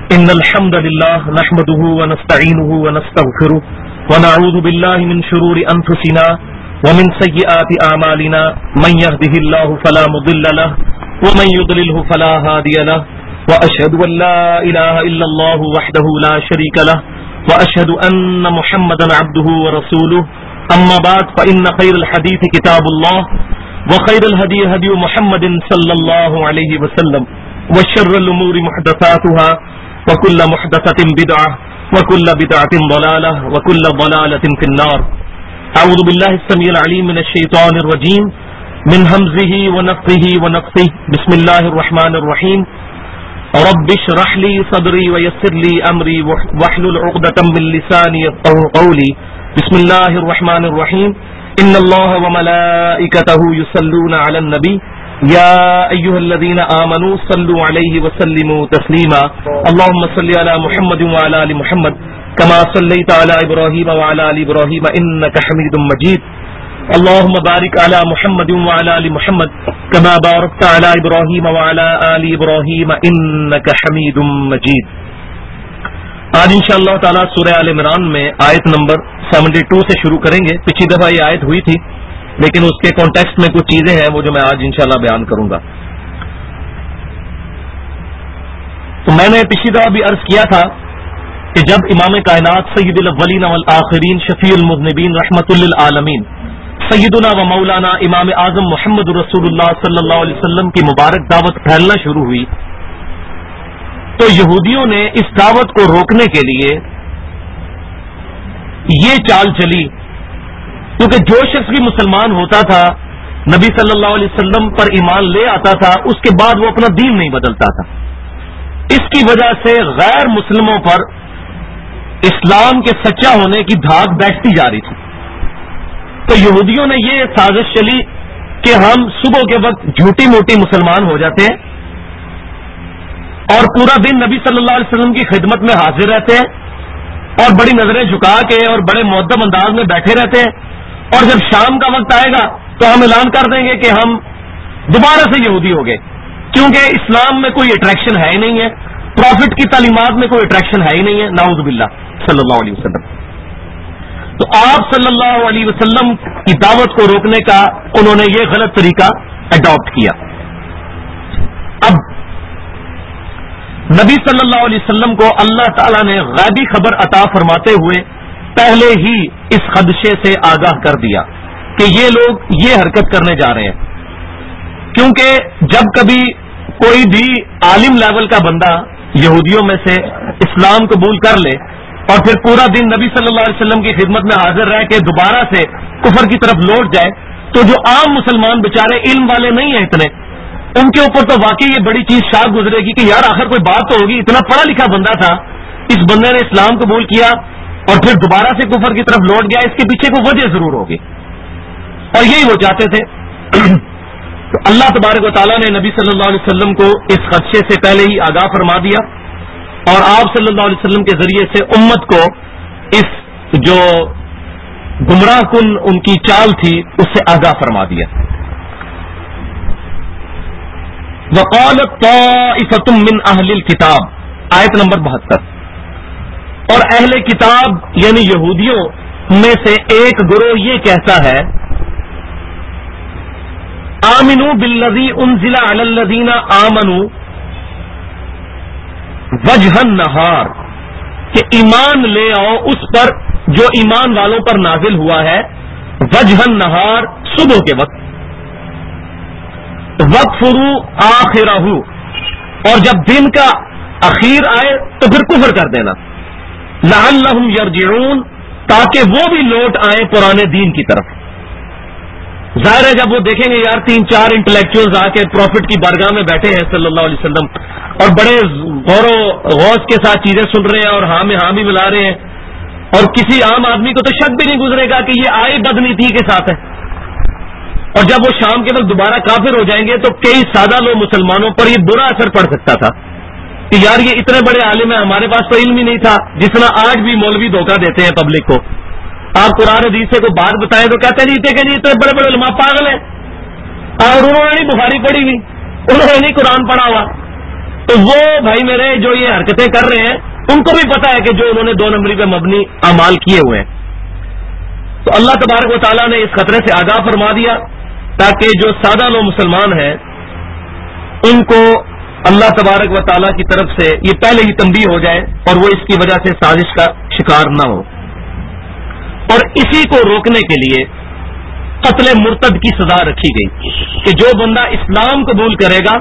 إن الحمد لله نحمده ونستعينه ونستغفره ونعوذ بالله من شرور أنفسنا ومن سيئات أعمالنا من يهده الله فلا مضل له ومن يضلله فلا هادي له وأشهد أن لا إله إلا الله وحده لا شريك له وأشهد أن محمدا عبده ورسوله أما بعد فإن خير الحديث كتاب الله وخير الهدي هدي محمد صلى الله عليه وسلم وشر الأمور محدثاتها وكل محدثة بدعة وكل بدعة ضلالة وكل ضلالة في النار. أعوذ بالله السميع العليم من الشيطان الرجيم من همزه ونفخه ونفثه. بسم الله الرحمن الرحيم. رب اشرح لي صدري ويسر لي أمري واحلل عقدة من لساني يفقهوا قولي. بسم الله الرحمن الرحيم. إن الله وملائكته يصلون على النبي يا أيها الذين آمنوا صلوا عليه وسلموا تسليما. اللهم صل على محمد وعلى آل محمد كما صليت على إبراهيم وعلى آل إبراهيم إنك حميد مجيد. اللهم بارك على محمد وعلى آل محمد كما باركت على إبراهيم وعلى آل إبراهيم إنك حميد مجيد. آج انشاءاللہ تعالی سورہ آل عمران میں آیت نمبر 72 سے شروع کریں گے. پچھلی دفعہ یہ آیت ہوئی تھی لیکن اس کے کانٹیکسٹ میں کچھ چیزیں ہیں وہ جو میں آج انشاءاللہ بیان کروں گا. تو میں نے پچھلی دفعہ بھی عرض کیا تھا کہ جب امام کائنات سید الاولین والآخرین شفیع المذنبین رحمت للعالمین سیدنا و مولانا امام اعظم محمد رسول اللہ صلی اللہ علیہ وسلم کی مبارک دعوت پھیلنا شروع ہوئی تو یہودیوں نے اس دعوت کو روکنے کے لیے یہ چال چلی، کیونکہ جو شخص بھی مسلمان ہوتا تھا نبی صلی اللہ علیہ وسلم پر ایمان لے آتا تھا اس کے بعد وہ اپنا دین نہیں بدلتا تھا. اس کی وجہ سے غیر مسلموں پر اسلام کے سچا ہونے کی دھاک بیٹھتی جا رہی تھی. تو یہودیوں نے یہ سازش چلی کہ ہم صبح کے وقت جھوٹی موٹی مسلمان ہو جاتے ہیں اور پورا دن نبی صلی اللہ علیہ وسلم کی خدمت میں حاضر رہتے ہیں اور بڑی نظریں جھکا کے اور بڑے مؤدب انداز میں بیٹھے رہتے ہیں، اور جب شام کا وقت آئے گا تو ہم اعلان کر دیں گے کہ ہم دوبارہ سے یہودی ہو گئے، کیونکہ اسلام میں کوئی اٹریکشن ہے ہی نہیں ہے، پروفٹ کی تعلیمات میں کوئی اٹریکشن ہے ہی نہیں ہے، نعوذ باللہ صلی اللہ علیہ وسلم. تو آپ صلی اللہ علیہ وسلم کی دعوت کو روکنے کا انہوں نے یہ غلط طریقہ اڈاپٹ کیا. اب نبی صلی اللہ علیہ وسلم کو اللہ تعالیٰ نے غیبی خبر عطا فرماتے ہوئے پہلے ہی اس خدشے سے آگاہ کر دیا کہ یہ لوگ یہ حرکت کرنے جا رہے ہیں. کیونکہ جب کبھی کوئی بھی عالم لیول کا بندہ یہودیوں میں سے اسلام قبول کر لے اور پھر پورا دن نبی صلی اللہ علیہ وسلم کی خدمت میں حاضر رہ کے دوبارہ سے کفر کی طرف لوٹ جائے تو جو عام مسلمان بیچارے علم والے نہیں ہیں اتنے، ان کے اوپر تو واقعی یہ بڑی چیز شاک گزرے گی کہ یار آخر کوئی بات تو ہوگی، اتنا پڑھا لکھا بندہ تھا، اس بندے نے اسلام قبول کیا اور پھر دوبارہ سے کفر کی طرف لوٹ گیا، اس کے پیچھے کوئی وجہ ضرور ہوگی، اور یہی وہ چاہتے تھے. تو اللہ تبارک و تعالیٰ نے نبی صلی اللہ علیہ وسلم کو اس خدشے سے پہلے ہی آگاہ فرما دیا اور آپ صلی اللہ علیہ وسلم کے ذریعے سے امت کو اس جو گمراہ کن ان کی چال تھی اس سے آگاہ فرما دیا. وقالت طائفة من اہل الکتاب، آیت نمبر 72. اور اہل کتاب یعنی یہودیوں میں سے ایک گروہ یہ کہتا ہے آمنوا بالذی انزل علی الذین آمنوا وجہ النہار، کہ ایمان لے آؤ اس پر جو ایمان والوں پر نازل ہوا ہے وجہ النہار، صبح کے وقت، وَاکْفُرُوا آخِرَہُ، اور جب دن کا اخیر آئے تو پھر کفر کر دینا، لَعَلَّهُمْ يَرْجِعُونَ، تاکہ وہ بھی لوٹ آئیں پرانے دین کی طرف. ظاہر ہے جب وہ دیکھیں گے یار 3-4 انٹلیکچوئلز آ کے پروفٹ کی بارگاہ میں بیٹھے ہیں صلی اللہ علیہ وسلم اور بڑے غور و غوث کے ساتھ چیزیں سن رہے ہیں اور ہاں میں ہاں بھی ملا رہے ہیں، اور کسی عام آدمی کو تو شک بھی نہیں گزرے گا کہ یہ آئے بدنیتی کے ساتھ ہے، اور جب وہ شام کے وقت دوبارہ کافر ہو جائیں گے تو کئی سادہ لوگ مسلمانوں پر یہ برا اثر پڑ سکتا تھا کہ یار یہ اتنے بڑے عالم ہیں، ہمارے پاس تو علم ہی نہیں تھا. جس طرح آج بھی مولوی دھوکہ دیتے ہیں پبلک کو، آپ قرآن حدیث سے کوئی بات بتائیں تو کہتے ہیں جی کہ اتنے بڑے بڑے علماء پاگل ہیں، اور انہوں نے نہیں بخاری پڑھی ہوئی، انہوں نے نہیں قرآن پڑھا ہوا، تو وہ بھائی میرے جو یہ حرکتیں کر رہے ہیں ان کو بھی پتا ہے کہ جو انہوں نے 2 نمبری پہ مبنی اعمال کیے ہوئے ہیں. تو اللہ تبارک و تعالیٰ نے اس خطرے سے آگاہ فرما دیا تاکہ جو سادہ لوگ مسلمان ہیں ان کو اللہ تبارک و تعالیٰ کی طرف سے یہ پہلے ہی تنبیہ ہو جائے اور وہ اس کی وجہ سے سازش کا شکار نہ ہو. اور اسی کو روکنے کے لیے قتل مرتد کی سزا رکھی گئی کہ جو بندہ اسلام قبول کرے گا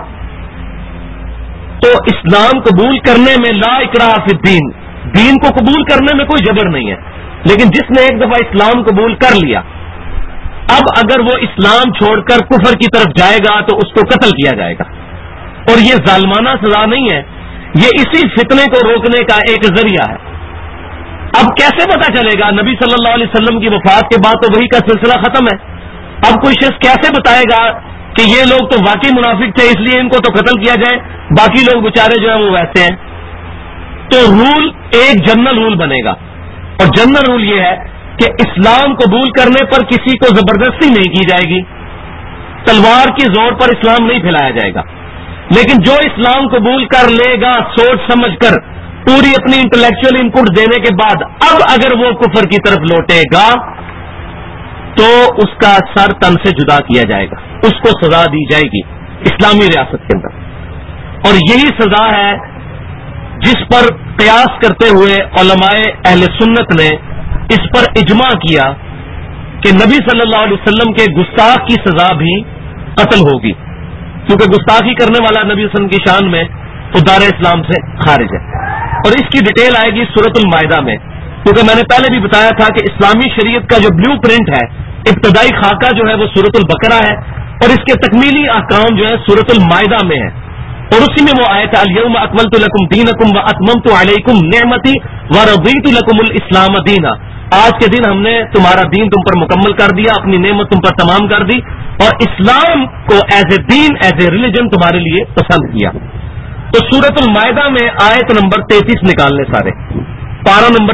تو اسلام قبول کرنے میں لا اکراہ فی الدین، دین کو قبول کرنے میں کوئی جبر نہیں ہے، لیکن جس نے ایک دفعہ اسلام قبول کر لیا اب اگر وہ اسلام چھوڑ کر کفر کی طرف جائے گا تو اس کو قتل کیا جائے گا. اور یہ ظالمانہ سزا نہیں ہے، یہ اسی فتنے کو روکنے کا ایک ذریعہ ہے. اب کیسے پتا چلے گا؟ نبی صلی اللہ علیہ وسلم کی وفات کے بعد تو وہی کا سلسلہ ختم ہے. اب کوئی شخص کیسے بتائے گا کہ یہ لوگ تو واقعی منافق تھے اس لیے ان کو تو قتل کیا جائے، باقی لوگ بیچارے جو ہیں وہ ویسے ہیں؟ تو رول ایک جنرل رول بنے گا، اور جنرل رول یہ ہے کہ اسلام قبول کرنے پر کسی کو زبردستی نہیں کی جائے گی، تلوار کی زور پر اسلام نہیں پھیلایا جائے گا. لیکن جو اسلام قبول کر لے گا سوچ سمجھ کر پوری اپنی انٹلیکچوئل ان پٹ دینے کے بعد اب اگر وہ کفر کی طرف لوٹے گا تو اس کا سر تن سے جدا کیا جائے گا، اس کو سزا دی جائے گی اسلامی ریاست کے اندر. اور یہی سزا ہے جس پر قیاس کرتے ہوئے علماء اہل سنت نے اس پر اجماع کیا کہ نبی صلی اللہ علیہ وسلم کے گستاخ کی سزا بھی قتل ہوگی، کیونکہ گستاخی کرنے والا نبی صلی اللہ علیہ وسلم کی شان میں تو دار اسلام سے خارج ہے. اور اس کی ڈیٹیل آئے گی سورۃ المائدہ میں، کیونکہ میں نے پہلے بھی بتایا تھا کہ اسلامی شریعت کا جو بلیو پرنٹ ہے، ابتدائی خاکہ جو ہے وہ سورۃ البقرہ ہے، اور اس کے تکمیلی احکام جو ہے سورۃ المائدہ میں ہے. اور اسی میں وہ آیت الیوم اکملت لکم دینکم واتممت علیکم نعمتی ورضیت لکم الاسلام دینا، آج کے دن ہم نے تمہارا دین تم پر مکمل کر دیا، اپنی نعمت تم پر تمام کر دی، اور اسلام کو ایز اے دین، ایز اے ریلیجن تمہارے لیے پسند کیا. تو سورۃ المائدہ میں آیت نمبر 33 نکالنے سارے، پارہ نمبر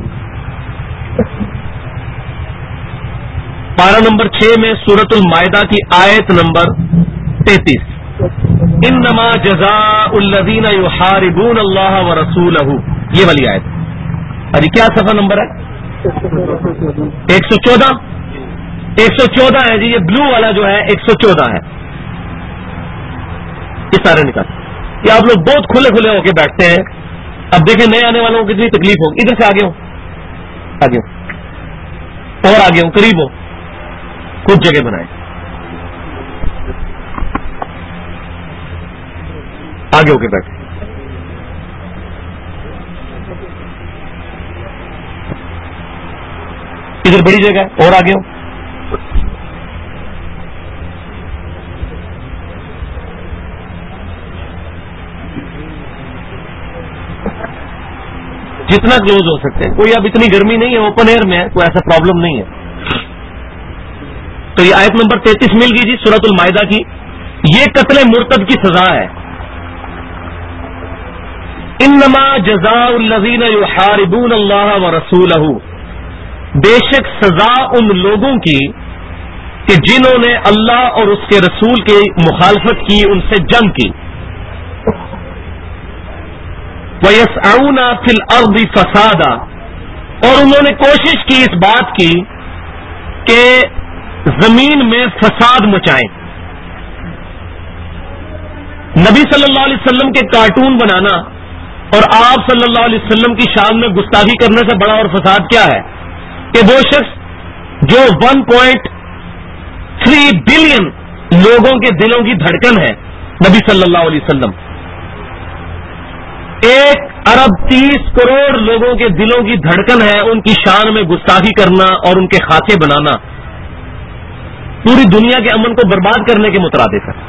6 میں سورۃ المائدہ کی آیت نمبر 33، انما جزاء الذین یحاربون اللہ ورسولہ، یہ والی آیت. ابھی کیا صفحہ نمبر ہے؟ 114 ہے جی، یہ بلو والا جو ہے 114 ہے. یہ سارے نکال، یہ آپ لوگ بہت کھلے کھلے ہو کے بیٹھتے ہیں. اب دیکھیں نئے آنے والوں کو کتنی تکلیف ہوگی. ادھر سے آگے ہو، آگے ہو اور آگے ہو، قریب ہو، کچھ جگہ بنائیں، آگے ہو کے بیٹھے. ادھر بڑی جگہ ہے اور آگے ہو. جتنا کلوز ہو سکتے ہیں، کوئی اب اتنی گرمی نہیں ہے، اوپن ایئر میں ہے، کوئی ایسا پرابلم نہیں ہے. تو یہ آیت نمبر 33 مل گئی جی سورۃ المائدہ کی. یہ قتل مرتد کی سزا ہے. انما جزاء الذین یحاربون اللہ ورسولہ، بے شک سزا ان لوگوں کی کہ جنہوں نے اللہ اور اس کے رسول کی مخالفت کی، ان سے جنگ کی. وَيَسْعَوْنَ فِي الْأَرْضِ فَسَادًا، اور انہوں نے کوشش کی اس بات کی کہ زمین میں فساد مچائیں. نبی صلی اللہ علیہ وسلم کے کارٹون بنانا اور آپ صلی اللہ علیہ وسلم کی شان میں گستاخی کرنے سے بڑا اور فساد کیا ہے کہ وہ شخص جو 1.3 بلین لوگوں کے دلوں کی دھڑکن ہے، نبی صلی اللہ علیہ وسلم 1 ارب 30 کروڑ لوگوں کے دلوں کی دھڑکن ہے، ان کی شان میں گستاخی کرنا اور ان کے خاکے بنانا پوری دنیا کے امن کو برباد کرنے کے مترادف ہے.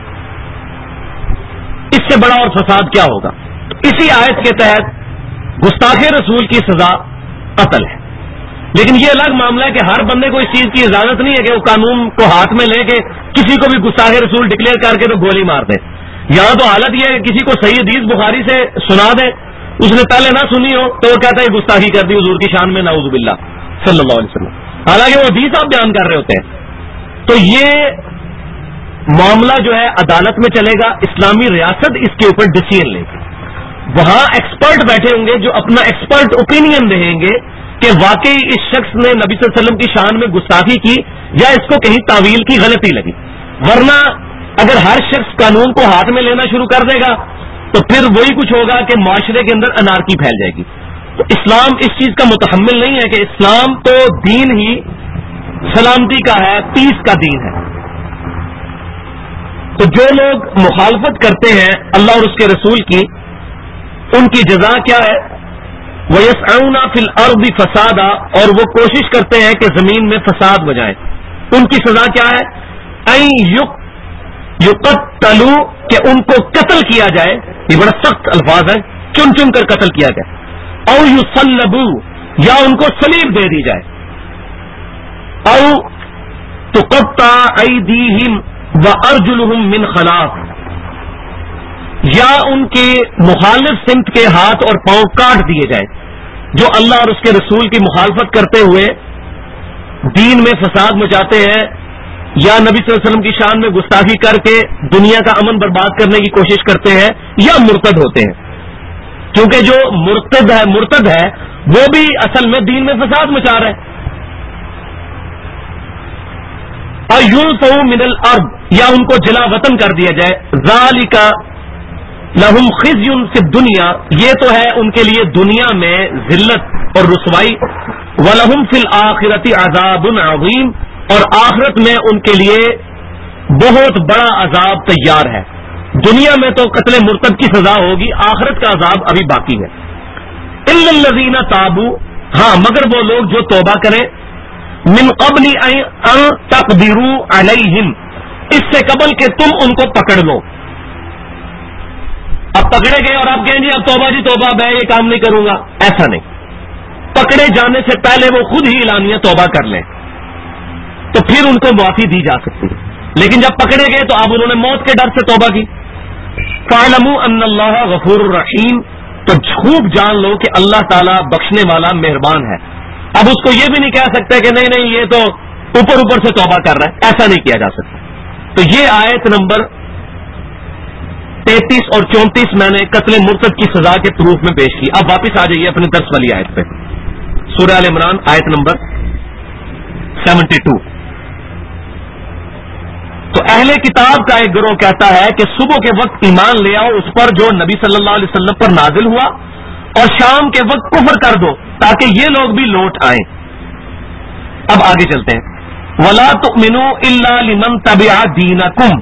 اس سے بڑا اور فساد کیا ہوگا؟ اسی آیت کے تحت گستاخ رسول کی سزا قتل ہے. لیکن یہ الگ معاملہ ہے کہ ہر بندے کو اس چیز کی اجازت نہیں ہے کہ وہ قانون کو ہاتھ میں لے کے کسی کو بھی گستاخ رسول ڈکلیئر کر کے تو گولی مار دے. یہاں تو حالت یہ ہے کہ کسی کو صحیح حدیث بخاری سے سنا دے، اس نے پہلے نہ سنی ہو تو وہ کہتا ہے گستاخی کر دی حضور کی شان میں، نعوذ باللہ صلی اللہ علیہ وسلم، حالانکہ وہ حدیث آپ بیان کر رہے ہوتے ہیں. تو یہ معاملہ جو ہے عدالت میں چلے گا، اسلامی ریاست اس کے اوپر ڈیسیژن لے گی. وہاں ایکسپرٹ بیٹھے ہوں گے جو اپنا ایکسپرٹ اوپینین دیں گے کہ واقعی اس شخص نے نبی صلی اللہ علیہ وسلم کی شان میں گستاخی کی یا اس کو کہیں تعویل کی غلطی لگی. ورنہ اگر ہر شخص قانون کو ہاتھ میں لینا شروع کر دے گا تو پھر وہی کچھ ہوگا کہ معاشرے کے اندر انارکی پھیل جائے گی. تو اسلام اس چیز کا متحمل نہیں ہے کہ اسلام تو دین ہی سلامتی کا ہے، پیس کا دین ہے. تو جو لوگ مخالفت کرتے ہیں اللہ اور اس کے رسول کی، ان کی جزا کیا ہے؟ وَيَسْعَوْنَ فِي الْأَرْضِ فَسَادًا، اور وہ کوشش کرتے ہیں کہ زمین میں فساد بجائیں. ان کی سزا کیا ہے؟ أَن يُقَتَّلُوا، کہ ان کو قتل کیا جائے. یہ بڑا سخت الفاظ ہے، چن چن کر قتل کیا جائے. أَوْ يُصَلَّبُوا، یا ان کو صلیب دے دی جائے. أَوْ تُقَطَّعَ أَيْدِيهِمْ وَأَرْجُلُهُمْ مِنْ خِلَافٍ، یا ان کے مخالف سمت کے ہاتھ اور پاؤں کاٹ دیے جائیں جو اللہ اور اس کے رسول کی مخالفت کرتے ہوئے دین میں فساد مچاتے ہیں یا نبی صلی اللہ علیہ وسلم کی شان میں گستاخی کر کے دنیا کا امن برباد کرنے کی کوشش کرتے ہیں یا مرتد ہوتے ہیں. کیونکہ جو مرتد ہے وہ بھی اصل میں دین میں فساد مچا رہا ہے. اَيُنْفَوْا مِنَ الْأَرْضِ، یا ان کو جلا وطن کر دیا جائے. ذَلِكَ لہم خزی فی الدنیا، یہ تو ہے ان کے لیے دنیا میں ذلت اور رسوائی. ولہم فی الآخرۃ عذاب عظیم، اور آخرت میں ان کے لیے بہت بڑا عذاب تیار ہے. دنیا میں تو قتل مرتد کی سزا ہوگی، آخرت کا عذاب ابھی باقی ہے. الا الذین تابوا، ہاں مگر وہ لوگ جو توبہ کریں، من قبل ان تقدروا علیہم، اس سے قبل کہ تم ان کو پکڑ لو. اب پکڑے گئے اور آپ کہیں جی اب توبہ جی توبہ، میں یہ کام نہیں کروں گا، ایسا نہیں. پکڑے جانے سے پہلے وہ خود ہی اعلانیہ توبہ کر لیں تو پھر ان کو معافی دی جا سکتی ہے. لیکن جب پکڑے گئے تو اب انہوں نے موت کے ڈر سے توبہ کی. فَاعْلَمُوا أَنَّ اللَّهَ غَفُورٌ رَحِيمٌ، تو خوب جان لو کہ اللہ تعالیٰ بخشنے والا مہربان ہے. اب اس کو یہ بھی نہیں کہہ سکتے کہ نہیں نہیں یہ تو اوپر سے توبہ کر رہا ہے، ایسا نہیں کیا جا سکتا. تو یہ آیت نمبر 33 اور 34 میں نے قتل مرتد کی سزا کے پروف میں پیش کی. اب واپس آ جائیے اپنے درس والی آیت پہ، سورہ آل عمران آیت نمبر 72. تو اہل کتاب کا ایک گروہ کہتا ہے کہ صبح کے وقت ایمان لے آؤ اس پر جو نبی صلی اللہ علیہ وسلم پر نازل ہوا، اور شام کے وقت کفر کر دو تاکہ یہ لوگ بھی لوٹ آئیں. اب آگے چلتے ہیں. وَلَا تُؤْمِنُوا إِلَّا لِمَنْ تَبِعَ دِينَكُمْ،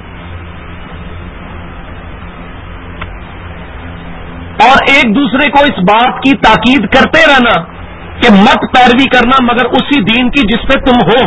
اور ایک دوسرے کو اس بات کی تاکید کرتے رہنا کہ مت پیروی کرنا مگر اسی دین کی جس پہ تم ہو.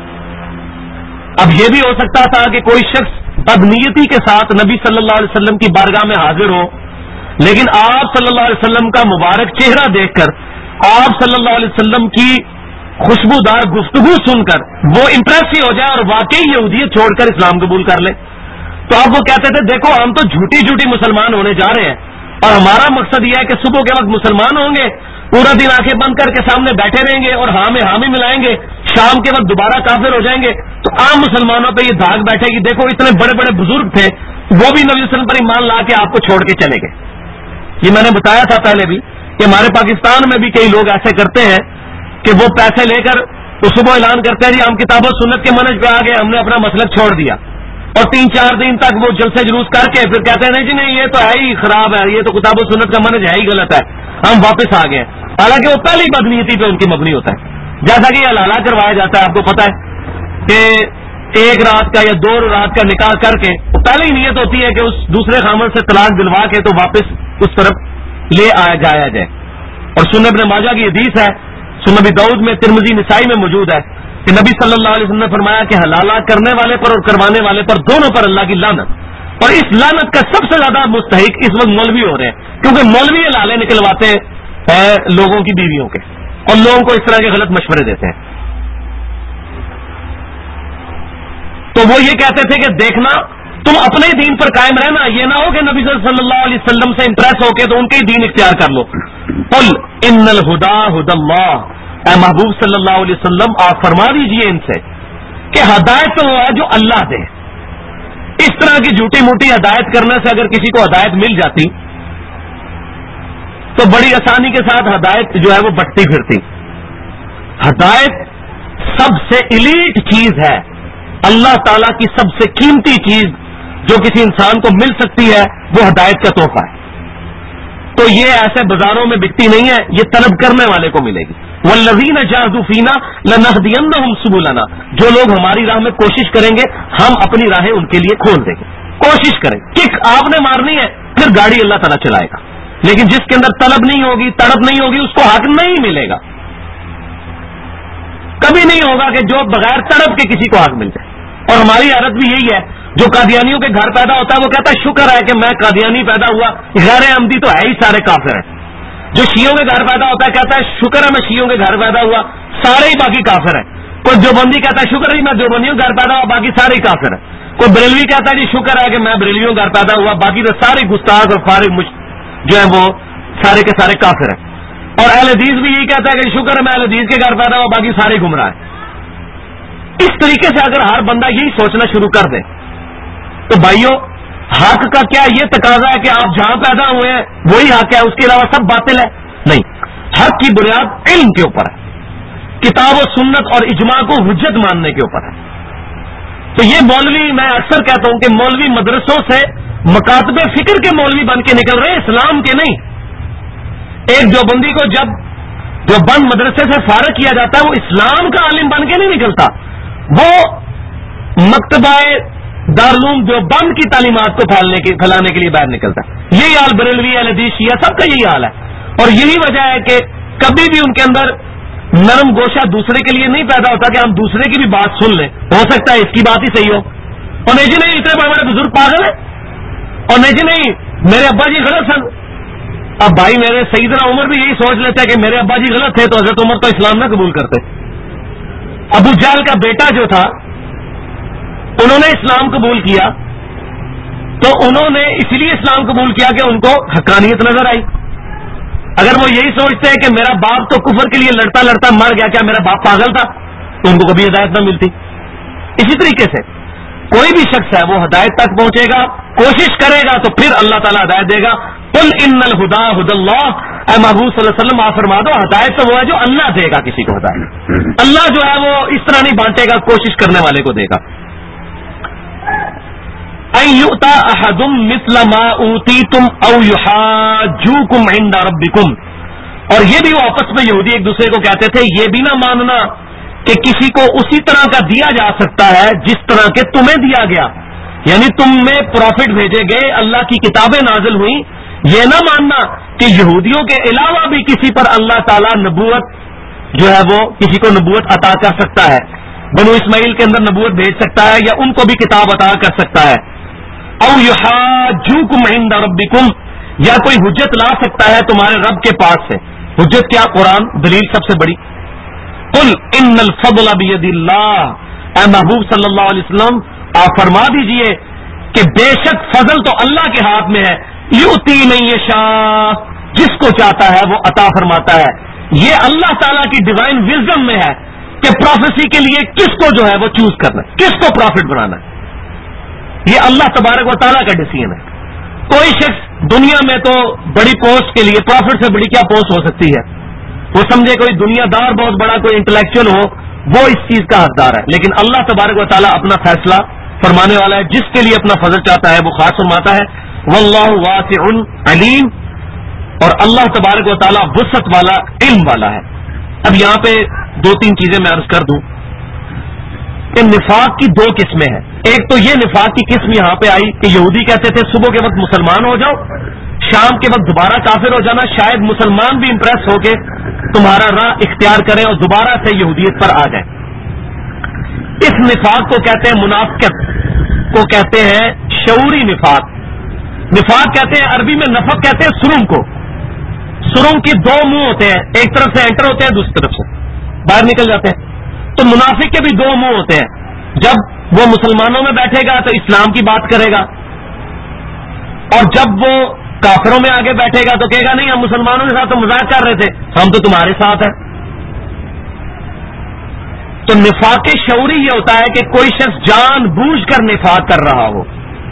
اب یہ بھی ہو سکتا تھا کہ کوئی شخص بدنیتی کے ساتھ نبی صلی اللہ علیہ وسلم کی بارگاہ میں حاضر ہو، لیکن آپ صلی اللہ علیہ وسلم کا مبارک چہرہ دیکھ کر، آپ صلی اللہ علیہ وسلم کی خوشبودار گفتگو سن کر وہ امپریس ہی ہو جائے اور واقعی یہودیت چھوڑ کر اسلام قبول کر لے. تو اب وہ کہتے تھے دیکھو ہم تو جھوٹی مسلمان ہونے جا رہے ہیں، اور ہمارا مقصد یہ ہے کہ صبح کے وقت مسلمان ہوں گے، پورا دن آنکھیں بند کر کے سامنے بیٹھے رہیں گے اور ہاں میں حامی ملائیں گے، شام کے وقت دوبارہ کافر ہو جائیں گے. تو عام مسلمانوں پہ یہ داغ بیٹھے گی، دیکھو اتنے بڑے بڑے بزرگ تھے وہ بھی نبی صلی اللہ علیہ وسلم پر ایمان لا کے آپ کو چھوڑ کے چلے گئے. یہ میں نے بتایا تھا پہلے بھی کہ ہمارے پاکستان میں بھی کئی لوگ ایسے کرتے ہیں کہ وہ پیسے لے کر تو صبح اعلان کرتے ہیں جی ہم کتاب و سنت کے منہج پہ آ گئے، ہم نے اپنا مسلک چھوڑ دیا، اور 3-4 دن تک وہ جلسے جلوس کر کے پھر کہتے ہیں نہیں جی نہیں یہ تو ہے ہی خراب ہے، یہ تو کتاب و سنت کا منہج ہے ہی غلط ہے، ہم واپس آ گئے. حالانکہ وہ پہلی بدنیتی پہ ان کی مبنی ہوتا ہے. جیسا کہ یہ حلالہ کروایا جاتا ہے، آپ کو پتا ہے کہ 1 رات کا یا 2 رات کا نکاح کر کے وہ پہلے ہی نیت ہوتی ہے کہ اس دوسرے خامن سے طلاق دلوا کے تو واپس اس طرف لے آیا جایا جائے. اور سنن ابن ماجہ کی حدیث ہے، سنن ابی داؤد میں، ترمذی نسائی میں موجود ہے کہ نبی صلی اللہ علیہ وسلم نے فرمایا کہ حلالہ کرنے والے پر اور کروانے والے پر دونوں پر اللہ کی لعنت. اور اس لعنت کا سب سے زیادہ مستحق اس وقت مولوی ہو رہے ہیں، کیونکہ مولوی حلالے نکلواتے ہیں لوگوں کی بیویوں کے اور لوگوں کو اس طرح کے غلط مشورے دیتے ہیں. تو وہ یہ کہتے تھے کہ دیکھنا تم اپنے دین پر قائم رہنا، یہ نہ ہو کہ نبی صلی اللہ علیہ وسلم سے امپریس ہو کے تو ان کے ہی دین اختیار کر لو. قل ان الہدی ھدی اللہ، اے محبوب صلی اللہ علیہ وسلم آپ فرما دیجئے ان سے کہ ہدایت تو ہے جو اللہ دے. اس طرح کی جھوٹی موٹی ہدایت کرنے سے اگر کسی کو ہدایت مل جاتی تو بڑی آسانی کے ساتھ ہدایت جو ہے وہ بٹتی پھرتی. ہدایت سب سے ایلیٹ چیز ہے, اللہ تعالی کی سب سے قیمتی چیز جو کسی انسان کو مل سکتی ہے وہ ہدایت کا تحفہ ہے. تو یہ ایسے بازاروں میں بکتی نہیں ہے, یہ طلب کرنے والے کو ملے گی. والذین جاہدوا فینا لنہدینہم سبلنا, جو لوگ ہماری راہ میں کوشش کریں گے ہم اپنی راہیں ان کے لیے کھول دیں گے. کوشش کریں, کک آپ نے مارنی ہے پھر گاڑی اللہ تعالیٰ چلائے گا, لیکن جس کے اندر طلب نہیں ہوگی, تڑپ نہیں ہوگی, اس کو حق نہیں ملے گا. کبھی نہیں ہوگا کہ جو بغیر تڑپ کے کسی کو حق مل جائے. اور ہماری عادت بھی یہی ہے, جو قادیانیوں کے گھر پیدا ہوتا ہے وہ کہتا ہے شکر ہے کہ میں قادیانی پیدا ہوا, غیر احمدی تو ہے ہی سارے کافر ہیں. جو شیعوں کے گھر پیدا ہوتا ہے کہتا ہے شکر ہے میں شیعوں کے گھر پیدا ہوا, سارے ہی باقی کافر ہیں. کوئی دیوبندی کہتا ہے شکر ہے میں دیوبندیوں کے گھر پیدا ہوا, باقی سارے ہی کافر ہیں. کوئی بریلوی کہتا ہے جی شکر ہے کہ میں بریلویوں کے گھر پیدا ہوا, باقی تو سارے گستاخ اور فارغ جو ہے وہ سارے کے سارے کافر ہیں. اور اہل حدیث بھی یہی کہتا ہے کہ شکر ہے میں اہل حدیث کے گھر پیدا ہوا, باقی سارے گمراہ ہیں. اس طریقے سے اگر ہر بندہ یہی سوچنا شروع کر دے تو بھائیوں حق کا کیا یہ تقاضا ہے کہ آپ جہاں پیدا ہوئے ہیں وہی حق ہے, اس کے علاوہ سب باطل ہے؟ نہیں, حق کی بنیاد علم کے اوپر ہے, کتاب و سنت اور اجماع کو حجت ماننے کے اوپر ہے. تو یہ مولوی, میں اکثر کہتا ہوں کہ مولوی مدرسوں سے مکاتب فکر کے مولوی بن کے نکل رہے ہیں, اسلام کے نہیں. ایک دیوبندی کو جب جو بند مدرسے سے فارغ کیا جاتا ہے وہ اسلام کا عالم بن کے نہیں نکلتا, وہ مکتبہ دارالعلوم دیوبند کی تعلیمات کو پھیلانے کے لیے باہر نکلتا ہے. یہی حال بریلوی, اہل حدیث, شیعہ سب کا یہی حال ہے. اور یہی وجہ ہے کہ کبھی بھی ان کے اندر نرم گوشہ دوسرے کے لیے نہیں پیدا ہوتا کہ ہم دوسرے کی بھی بات سن لیں, ہو سکتا ہے اس کی بات ہی صحیح ہو. اور نہیں جی نہیں اتنے بڑے بڑے بزرگ پاگل ہیں, اور نہیں جی نہیں میرے ابا جی غلط سن. اب بھائی میرے سیدنا عمر بھی یہی سوچ لیتے کہ میرے ابا جی غلط تھے تو حضرت عمر تو اسلام نہ قبول کرتے. ابو جہل کا بیٹا جو تھا انہوں نے اسلام قبول کیا تو انہوں نے اس لیے اسلام قبول کیا کہ ان کو حقانیت نظر آئی. اگر وہ یہی سوچتے ہیں کہ میرا باپ تو کفر کے لیے لڑتا لڑتا مر گیا, کیا میرا باپ پاگل تھا, تو ان کو کبھی ہدایت نہ ملتی. اسی طریقے سے کوئی بھی شخص ہے وہ ہدایت تک پہنچے گا, کوشش کرے گا تو پھر اللہ تعالیٰ ہدایت دے گا. قل ان الہدی ھدی اللہ, اے محبوب صلی اللہ علیہ وسلم آپ فرما دو ہدایت تو وہ ہے جو اللہ دے گا کسی کو ہدایت. اللہ جو ہے وہ اس طرح نہیں بانٹے گا, کوشش کرنے والے کو دے گا. ان یؤتی احد مثل ما اوتیتم او یحاجوکم عند ربکم. اور یہ بھی وہ آپس میں یہودی ایک دوسرے کو کہتے تھے یہ بھی نہ ماننا کہ کسی کو اسی طرح کا دیا جا سکتا ہے جس طرح کے تمہیں دیا گیا, یعنی تم میں پروفٹ بھیجے گئے, اللہ کی کتابیں نازل ہوئی. یہ نہ ماننا کہ یہودیوں کے علاوہ بھی کسی پر اللہ تعالیٰ نبوت جو ہے وہ کسی کو نبوت عطا کر سکتا ہے, بنو اسماعیل کے اندر نبوت بھیج سکتا ہے یا ان کو بھی کتاب عطا کر سکتا ہے. او یحاجوکم عند ربکم, یا کوئی حجت لا سکتا ہے تمہارے رب کے پاس سے. حجت کیا؟ قرآن دلیل سب سے بڑی. قل ان الفضل بید اللہ, اے محبوب صلی اللہ علیہ وسلم آپ فرما دیجئے کہ بے شک فضل تو اللہ کے ہاتھ میں ہے. یؤتی من یشاء, جس کو چاہتا ہے وہ عطا فرماتا ہے. یہ اللہ تعالیٰ کی ڈیوائن وزڈم میں ہے کہ پروفیسی کے لیے کس کو جو ہے وہ چوز کرنا ہے, کس کو پروفٹ بنانا ہے. یہ اللہ تبارک و تعالیٰ کا ڈیسیژن ہے. کوئی شخص دنیا میں تو بڑی پوسٹ کے لیے, پروفٹ سے بڑی کیا پوسٹ ہو سکتی ہے, وہ سمجھے کوئی دنیا دار بہت بڑا کوئی انٹلیکچوئل ہو وہ اس چیز کا حقدار ہے. لیکن اللہ تبارک و تعالیٰ اپنا فیصلہ فرمانے والا ہے, جس کے لیے اپنا فضل چاہتا ہے وہ خاص فرماتا ہے. واللہ واسع علیم, اور اللہ تبارک و تعالیٰ وسعت والا, علم والا ہے. اب یہاں پہ دو تین چیزیں میں عرض کر دوں کہ نفاق کی دو قسمیں ہیں. ایک تو یہ نفاق کی قسم یہاں پہ آئی کہ یہودی کہتے تھے صبح کے وقت مسلمان ہو جاؤ, شام کے وقت دوبارہ کافر ہو جانا, شاید مسلمان بھی امپریس ہو کے تمہارا راہ اختیار کریں اور دوبارہ سے یہودیت پر آ جائیں. اس نفاق کو کہتے ہیں منافقت, کو کہتے ہیں شعوری نفاق. نفاق کہتے ہیں عربی میں نفق کہتے ہیں سرنگ کو. سرنگ کے دو منہ ہوتے ہیں, ایک طرف سے انٹر ہوتے ہیں دوسری طرف سے باہر نکل جاتے ہیں. تو منافق کے بھی دو منہ ہوتے ہیں. جب وہ مسلمانوں میں بیٹھے گا تو اسلام کی بات کرے گا, اور جب وہ کافروں میں آگے بیٹھے گا تو کہے گا نہیں ہم مسلمانوں کے ساتھ تو مذاق کر رہے تھے, ہم تو تمہارے ساتھ ہیں. تو نفاق شعوری یہ ہوتا ہے کہ کوئی شخص جان بوجھ کر نفاق کر رہا ہو,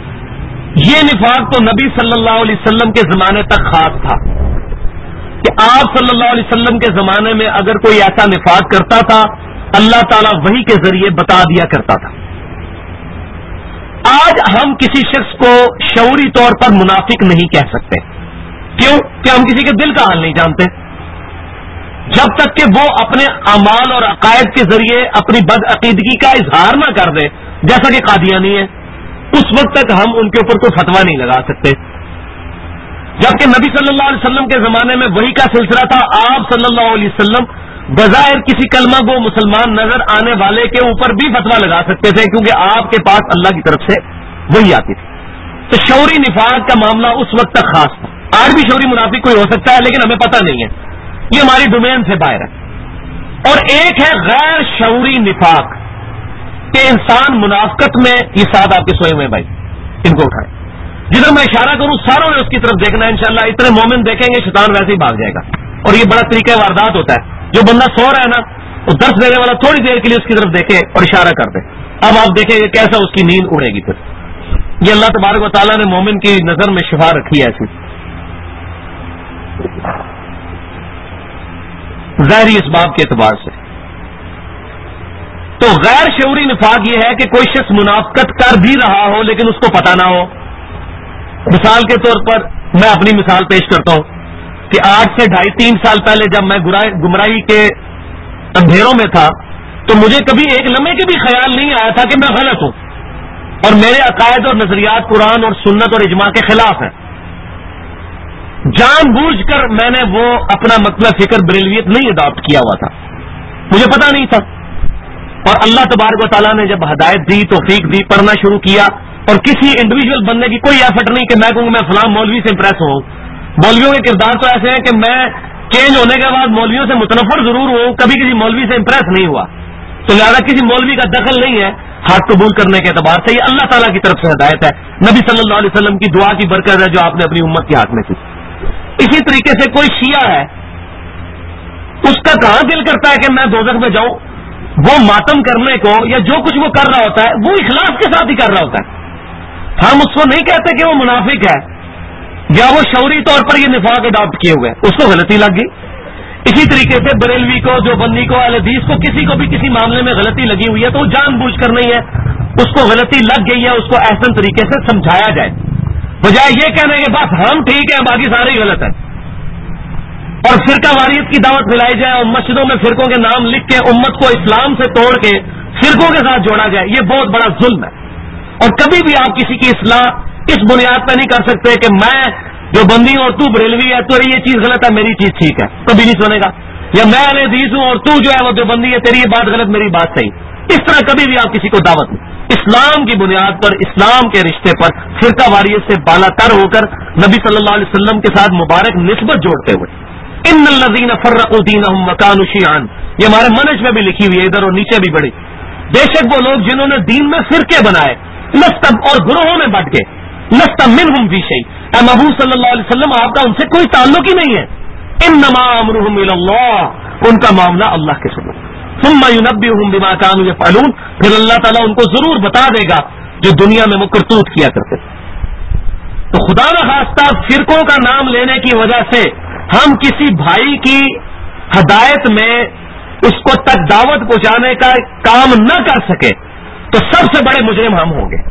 یہ نفاق تو نبی صلی اللہ علیہ وسلم کے زمانے تک خاص تھا کہ آپ صلی اللہ علیہ وسلم کے زمانے میں اگر کوئی ایسا نفاق کرتا تھا اللہ تعالیٰ وحی کے ذریعے بتا دیا کرتا تھا. آج ہم کسی شخص کو شعوری طور پر منافق نہیں کہہ سکتے. کیوں؟ کہ ہم کسی کے دل کا حال نہیں جانتے. جب تک کہ وہ اپنے اعمال اور عقائد کے ذریعے اپنی بدعقیدگی کا اظہار نہ کر دے جیسا کہ قادیانی ہے, اس وقت تک ہم ان کے اوپر کوئی فتویٰ نہیں لگا سکتے. جبکہ نبی صلی اللہ علیہ وسلم کے زمانے میں وحی کا سلسلہ تھا, آپ صلی اللہ علیہ وسلم بظاہر کسی کلمہ کو مسلمان نظر آنے والے کے اوپر بھی فتویٰ لگا سکتے تھے کیونکہ آپ کے پاس اللہ کی طرف سے وحی آتی تھی. تو شعوری نفاق کا معاملہ اس وقت تک خاص تھا. آج بھی شعوری منافق کوئی ہو سکتا ہے لیکن ہمیں پتہ نہیں ہے, یہ ہماری ڈومین سے باہر ہے. اور ایک ہے غیر شعوری نفاق کہ انسان منافقت میں, یہ ساتھ آپ کے سوئے ہوئے بھائی ان کو اٹھائیں, جدھر میں اشارہ کروں ساروں نے اس کی طرف دیکھنا ہے انشاءاللہ. اتنے مومن دیکھیں گے شیطان ویسے ہی بھاگ جائے گا. اور یہ بڑا طریقہ واردات ہوتا ہے, جو بندہ سو رہا ہے نا وہ درس دینے والا تھوڑی دیر کے لیے اس کی طرف دیکھے اور اشارہ کر دے. اب آپ دیکھیں گے کیسا اس کی نیند اڑے گی. پھر یہ اللہ تبارک و تعالیٰ نے مومن کی نظر میں شفا رکھی ہے ایسی ظاہری اسباب کے اعتبار سے. تو غیر شعوری نفاق یہ ہے کہ کوئی شخص منافقت کر بھی رہا ہو لیکن اس کو پتہ نہ ہو. مثال کے طور پر میں اپنی مثال پیش کرتا ہوں کہ آج سے 2.5-3 سال پہلے جب میں گمراہی کے اندھیروں میں تھا تو مجھے کبھی ایک لمحے کے بھی خیال نہیں آیا تھا کہ میں غلط ہوں اور میرے عقائد اور نظریات قرآن اور سنت اور اجماع کے خلاف ہیں. جان بوجھ کر میں نے وہ اپنا مطلب فکر بریلویت نہیں اڈاپٹ کیا ہوا تھا, مجھے پتا نہیں تھا. اور اللہ تبارک و تعالیٰ نے جب ہدایت دی, توفیق دی, پڑھنا شروع کیا, اور کسی انڈیویجول بندے کی کوئی ایفرٹ نہیں کہ میں کہوں میں فلاں مولوی سے امپریس ہوں. مولویوں کے کردار تو ایسے ہیں کہ میں چینج ہونے کے بعد مولویوں سے متنفر ضرور ہوں, کبھی کسی مولوی سے امپریس نہیں ہوا. تو لہٰذا کسی مولوی کا دخل نہیں ہے ہاتھ قبول کرنے کے اعتبار سے. یہ اللہ تعالیٰ کی طرف سے ہدایت ہے, نبی صلی اللہ علیہ وسلم کی دعا کی برکت ہے جو آپ نے اپنی امت کے ہاتھ میں کی. اسی طریقے سے کوئی شیعہ ہے, اس کا کہاں دل کرتا ہے کہ میں دوزخ میں جاؤں. وہ ماتم کرنے کو یا جو کچھ وہ کر رہا ہوتا ہے وہ اخلاص کے ساتھ ہی کر رہا ہوتا ہے. ہم اس کو نہیں کہتے کہ وہ منافق ہے یا وہ شعوری طور پر یہ نفاق اڈاپٹ کیے ہوئے, اس کو غلطی لگ گئی. اسی طریقے سے بریلوی کو, جو بندی کو, اہل حدیث کو کسی کو بھی کسی معاملے میں غلطی لگی ہوئی ہے تو وہ جان بوجھ کر نہیں ہے, اس کو غلطی لگ گئی ہے, اس کو احسن طریقے سے سمجھایا جائے بجائے یہ کہنے کے بس ہم ٹھیک ہیں باقی سارے ہی غلط ہیں. اور فرقہ واریت کی دعوت ملائی جائے اور مسجدوں میں فرقوں کے نام لکھ کے امت کو اسلام سے توڑ کے فرقوں کے ساتھ جوڑا جائے, یہ بہت بڑا ظلم ہے. اور کبھی بھی آپ کسی کی اصلاح اس بنیاد پہ نہیں کر سکتے کہ میں جو بندی ہوں اور تو بریلوی ہے تو یہ چیز غلط ہے میری چیز ٹھیک ہے, کبھی نہیں سنے گا. یا میں اہل حدیث ہوں اور تو جو ہے وہ جو بندی ہے تیری یہ بات غلط میری بات صحیح. اس طرح کبھی بھی آپ کسی کو دعوت نہیں. اسلام کی بنیاد پر, اسلام کے رشتے پر فرقہ واریت سے بالا تر ہو کر نبی صلی اللہ علیہ وسلم کے ساتھ مبارک نسبت جوڑتے ہوئے ان الذین فرقوا دینہم وکانوا شیعا, یہ ہمارے منہج میں بھی لکھی ہوئی ہے, ادھر اور نیچے بھی بڑی. بے شک وہ لوگ جنہوں نے دین میں فرقے بنائے, لست اور گروہوں میں بٹ گئے, لست منہم فی شیء, اے محبوب صلی اللہ علیہ وسلم آپ کا ان سے کوئی تعلق ہی نہیں ہے. انما امرهم الی اللہ, ان کا معاملہ اللہ کے سپرد. ثم ينبئهم بما كانوا يفعلون, پھر اللہ تعالیٰ ان کو ضرور بتا دے گا جو دنیا میں وہ کرتوت کیا کرتے. تو خدا نخواستہ فرقوں کا نام لینے کی وجہ سے ہم کسی بھائی کی ہدایت میں اس کو تک دعوت پہنچانے کا کام نہ کر سکے تو سب سے بڑے مجرم ہم ہوں گے.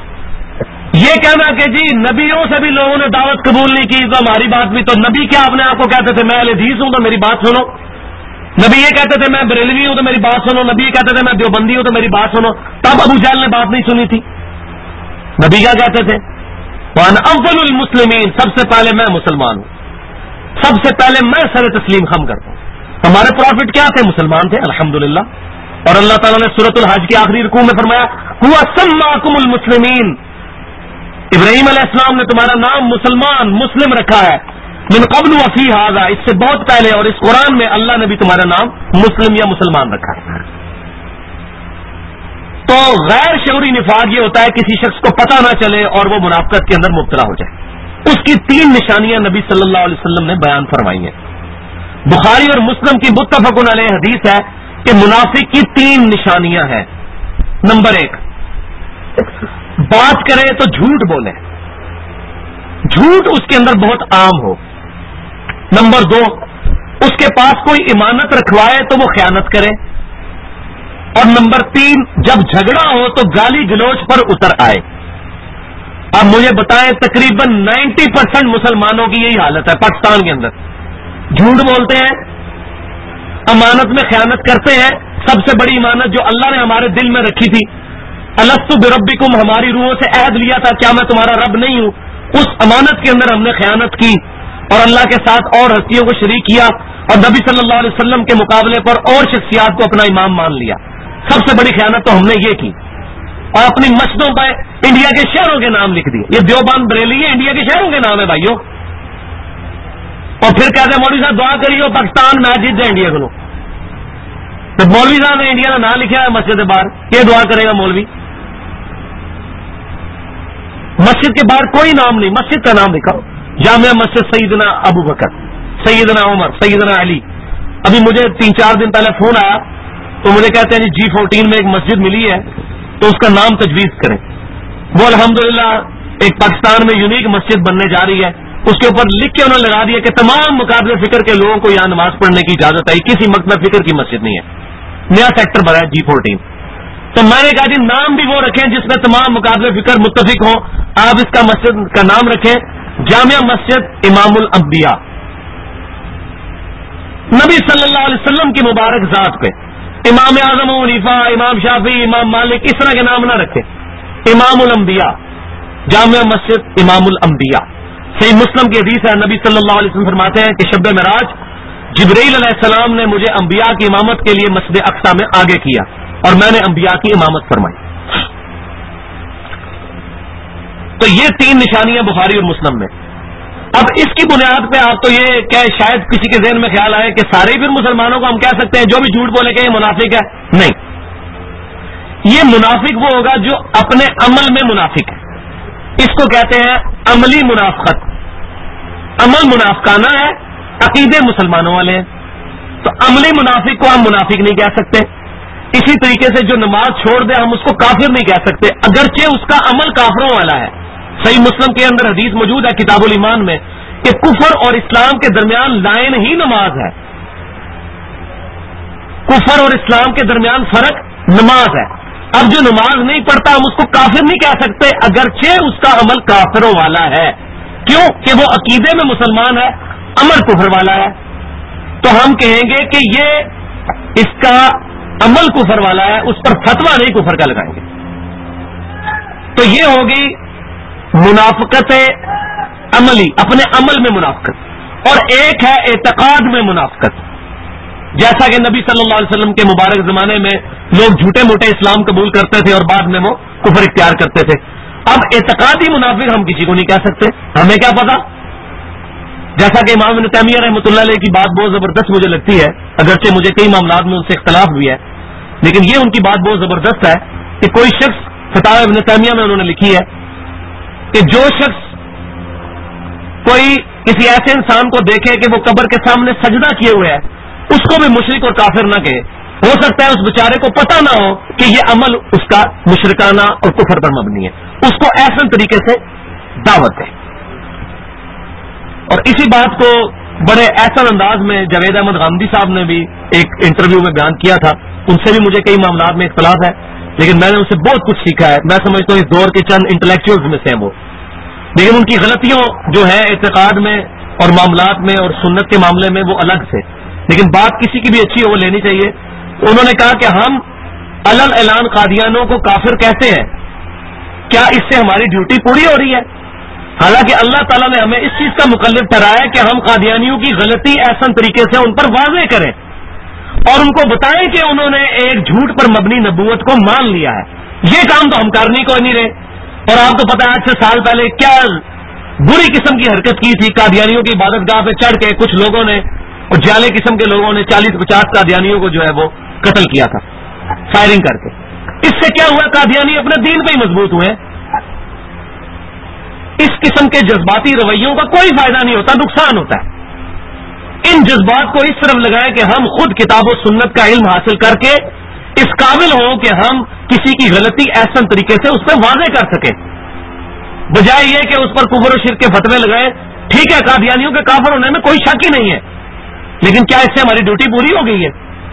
یہ کہنا کہ جی نبیوں سے بھی لوگوں نے دعوت قبول نہیں کی تو ہماری بات بھی, تو نبی کیا اپنے آپ کو کہتے تھے میں اہل حدیث ہوں تو میری بات سنو. نبی یہ کہتے تھے میں بریلوی ہوں تو میری بات سنو. نبی یہ کہتے تھے میں دیوبندی ہوں تو میری بات سنو. تب ابو جہل نے بات نہیں سنی تھی. نبی کیا کہتے تھے, وَأَنَا أَفْضَلُ الْمُسْلِمِينَ, سب سے پہلے میں مسلمان ہوں, سب سے پہلے میں سر تسلیم خم کرتا ہوں. ہمارے پروفٹ کیا تھے, مسلمان تھے الحمدللہ. اور اللہ تعالیٰ نے سورۃ الحج کی آخری رکوع میں فرمایا هُوَ سَمَّاكُمُ الْمُسْلِمِينَ, ابراہیم علیہ السلام نے تمہارا نام مسلمان مسلم رکھا ہے, من قبل وفی هذا, اس سے بہت پہلے, اور اس قرآن میں اللہ نے بھی تمہارا نام مسلم یا مسلمان رکھا ہے. تو غیر شعوری نفاق یہ ہوتا ہے کسی شخص کو پتہ نہ چلے اور وہ منافقت کے اندر مبتلا ہو جائے. اس کی 3 نشانیاں نبی صلی اللہ علیہ وسلم نے بیان فرمائی ہیں. بخاری اور مسلم کی متفق علیہ حدیث ہے کہ منافق کی 3 نشانیاں ہیں. نمبر 1, بات کرے تو جھوٹ بولے, جھوٹ اس کے اندر بہت عام ہو. نمبر 2، اس کے پاس کوئی امانت رکھوائے تو وہ خیانت کرے. اور نمبر 3، جب جھگڑا ہو تو گالی گلوچ پر اتر آئے. اب مجھے بتائیں، تقریباً 90% مسلمانوں کی یہی حالت ہے پاکستان کے اندر. جھوٹ بولتے ہیں، امانت میں خیانت کرتے ہیں. سب سے بڑی امانت جو اللہ نے ہمارے دل میں رکھی تھی، الستو بربکم، ہماری روحوں سے عہد لیا تھا کیا میں تمہارا رب نہیں ہوں، اس امانت کے اندر ہم نے خیانت کی اور اللہ کے ساتھ اور ہستیوں کو شریک کیا اور نبی صلی اللہ علیہ وسلم کے مقابلے پر اور شخصیات کو اپنا امام مان لیا. سب سے بڑی خیانت تو ہم نے یہ کی. اور اپنی مسجدوں پر انڈیا کے شہروں کے نام لکھ دیے. یہ دیوبند بریلی ہے، انڈیا کے شہروں کے نام ہے بھائیوں. اور پھر کہتے ہیں مولوی صاحب دعا کریے پاکستان میچ جیت جائے انڈیا کو. تو مولوی صاحب نے انڈیا کا نام لکھا ہے مسجد کے باہر، یہ دعا کرے گا مولوی؟ مسجد کے باہر کوئی نام نہیں، مسجد کا نام لکھا. جامعہ مسجد سیدنا ابو بکر، سیدنا عمر، سیدنا علی. ابھی مجھے 3-4 دن پہلے فون آیا تو مجھے کہتے ہیں G14 میں ایک مسجد ملی ہے تو اس کا نام تجویز کریں. وہ الحمدللہ ایک پاکستان میں یونیک مسجد بننے جا رہی ہے. اس کے اوپر لکھ کے انہوں نے لگا دیا کہ تمام مقابلے فکر کے لوگوں کو یہاں نماز پڑھنے کی اجازت ہے. کسی مکتب فکر کی مسجد نہیں ہے. نیا سیکٹر بنا ہے G14. تو میں نے کہا نام بھی وہ رکھیں جس میں تمام مقابلے فکر متفق ہوں. آپ اس کا مسجد کا نام رکھیں جامعہ مسجد امام الانبیاء. نبی صلی اللہ علیہ وسلم کی مبارک ذات پہ امام اعظم ابو حنیفہ، امام شافعی، امام مالک اس طرح کے نام نہ رکھیں. امام الانبیاء، جامعہ مسجد امام الانبیاء. صحیح مسلم کی حدیث ہے، نبی صلی اللہ علیہ وسلم فرماتے ہیں کہ شب معراج جبرائیل علیہ السلام نے مجھے انبیاء کی امامت کے لیے مسجد اقصی میں آگے کیا اور میں نے انبیاء کی امامت فرمائی. تو یہ 3 نشانیاں بخاری اور مسلم میں. اب اس کی بنیاد پہ آپ تو یہ کہ شاید کسی کے ذہن میں خیال آئے کہ سارے پھر مسلمانوں کو ہم کہہ سکتے ہیں جو بھی جھوٹ بولے کہ یہ منافق ہے. نہیں، یہ منافق وہ ہوگا جو اپنے عمل میں منافق ہے. اس کو کہتے ہیں عملی منافقت. عمل منافقانہ ہے، عقیدے مسلمانوں والے ہیں. تو عملی منافق کو ہم منافق نہیں کہہ سکتے. اسی طریقے سے جو نماز چھوڑ دے ہم اس کو کافر نہیں کہہ سکتے اگرچہ اس کا عمل کافروں والا ہے. صحیح مسلم کے اندر حدیث موجود ہے کتاب الایمان میں کہ کفر اور اسلام کے درمیان لائن ہی نماز ہے. کفر اور اسلام کے درمیان فرق نماز ہے. اب جو نماز نہیں پڑھتا ہم اس کو کافر نہیں کہہ سکتے اگرچہ اس کا عمل کافروں والا ہے. کیوں کہ وہ عقیدے میں مسلمان ہے، عمل کفر والا ہے. تو ہم کہیں گے کہ یہ اس کا عمل کفر والا ہے، اس پر فتویٰ نہیں کفر کا لگائیں گے. تو یہ ہوگی منافقت عملی، اپنے عمل میں منافقت. اور ایک ہے اعتقاد میں منافقت. جیسا کہ نبی صلی اللہ علیہ وسلم کے مبارک زمانے میں لوگ جھوٹے موٹے اسلام قبول کرتے تھے اور بعد میں وہ کفر اختیار کرتے تھے. اب اعتقادی منافق ہم کسی کو نہیں کہہ سکتے، ہمیں کیا پتا. جیسا کہ امام ابن تیمیہ رحمۃ اللہ علیہ کی بات بہت زبردست مجھے لگتی ہے، اگرچہ مجھے کئی معاملات میں ان سے اختلاف بھی ہے، لیکن یہ ان کی بات بہت زبردست ہے کہ کوئی شخص فتاوی ابن تیمیہ میں انہوں نے لکھی ہے کہ جو شخص کوئی کسی ایسے انسان کو دیکھے کہ وہ قبر کے سامنے سجدہ کیے ہوئے ہے اس کو بھی مشرک اور کافر نہ کہے. ہو سکتا ہے اس بیچارے کو پتہ نہ ہو کہ یہ عمل اس کا مشرکانہ اور کفر پر مبنی ہے، اس کو ایسے طریقے سے دعوت ہے. اور اسی بات کو بڑے احسن انداز میں جاوید احمد غامدی صاحب نے بھی ایک انٹرویو میں بیان کیا تھا. ان سے بھی مجھے کئی معاملات میں اختلاف ہے لیکن میں نے ان سے بہت کچھ سیکھا ہے. میں سمجھتا ہوں اس دور کے چند انٹلیکچوئلز میں سے ہیں وہ، لیکن ان کی غلطیوں جو ہے اعتقاد میں اور معاملات میں اور سنت کے معاملے میں وہ الگ سے، لیکن بات کسی کی بھی اچھی ہو وہ لینی چاہیے. انہوں نے کہا کہ ہم علل اعلان قادیانوں کو کافر کہتے ہیں، کیا اس سے ہماری ڈیوٹی پوری ہو رہی ہے؟ حالانکہ اللہ تعالیٰ نے ہمیں اس چیز کا مکلف ٹھہرایا کہ ہم قادیانیوں کی غلطی احسن طریقے سے ان پر واضح کریں اور ان کو بتائیں کہ انہوں نے ایک جھوٹ پر مبنی نبوت کو مان لیا ہے. یہ کام تو ہم کرنے کو نہیں رہے. اور آپ کو پتا ہے 8 سال پہلے کیا بری قسم کی حرکت کی تھی، قادیانیوں کی عبادت گاہ پہ چڑھ کے کچھ لوگوں نے اور جعلی قسم کے لوگوں نے 40-50 قادیانیوں کو جو ہے وہ قتل کیا تھا فائرنگ کر کے. اس سے کیا ہوا؟ قادیانی اپنے دین پہ ہی مضبوط ہوئے. اس قسم کے جذباتی رویوں کا کوئی فائدہ نہیں ہوتا، نقصان ہوتا ہے. ان جذبات کو اس طرف لگائیں کہ ہم خود کتاب و سنت کا علم حاصل کر کے اس قابل ہوں کہ ہم کسی کی غلطی احسن طریقے سے اس پہ واضح کر سکیں. بجائے یہ کہ اس پر کفر و شرک کے فتوے لگائے. ٹھیک ہے قادیانیوں کے کافر ہونے میں کوئی شک ہی نہیں ہے, لیکن کیا اس سے ہماری ڈیوٹی پوری ہو گئی ہے؟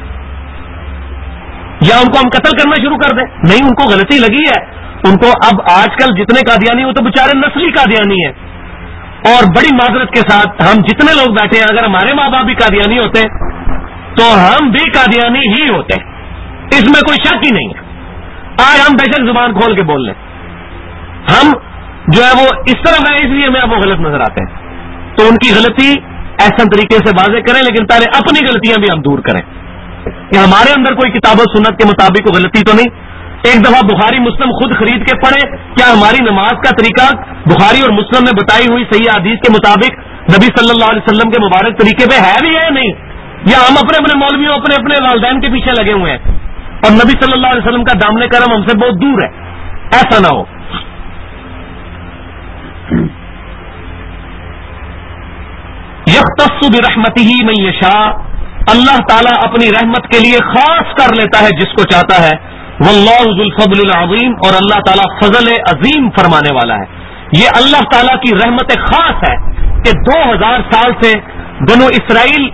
یا ان کو ہم قتل کرنا شروع کر دیں؟ نہیں, ان کو غلطی لگی ہے. ان کو اب آج کل جتنے قادیانی وہ تو بیچارے نسلی قادیانی ہیں. اور بڑی معذرت کے ساتھ ہم جتنے لوگ بیٹھے ہیں, اگر ہمارے ماں باپ بھی قادیانی ہوتے تو ہم بھی قادیانی ہی ہوتے, اس میں کوئی شک ہی نہیں ہے. آج ہم بے شک زبان کھول کے بول لیں, ہم جو ہے وہ اس طرح ہے, اس لیے ہمیں اب وہ غلط نظر آتے ہیں. تو ان کی غلطی ایسا طریقے سے واضح کریں, لیکن پہلے اپنی غلطیاں بھی ہم دور کریں کہ ہمارے اندر کوئی کتاب و سنت کے مطابق کوئی غلطی تو نہیں. ایک دفعہ بخاری مسلم خود خرید کے پڑھیں, کیا ہماری نماز کا طریقہ بخاری اور مسلم میں بتائی ہوئی صحیح حدیث کے مطابق نبی صلی اللہ علیہ وسلم کے مبارک طریقے پہ ہے بھی ہے نہیں, یا ہم اپنے اپنے مولویوں اپنے اپنے والدین کے پیچھے لگے ہوئے ہیں اور نبی صلی اللہ علیہ وسلم کا دامن کرم ہم سے بہت دور ہے؟ ایسا نہ ہو. یختص برحمتہ من یشاء, اللہ تعالیٰ اپنی رحمت کے لیے خاص کر لیتا ہے جس کو چاہتا ہے. واللہ ذو الفضل العظیم, اور اللہ تعالیٰ فضل عظیم فرمانے والا ہے. یہ اللہ تعالیٰ کی رحمت خاص ہے کہ 2000 سال سے بنو اسرائیل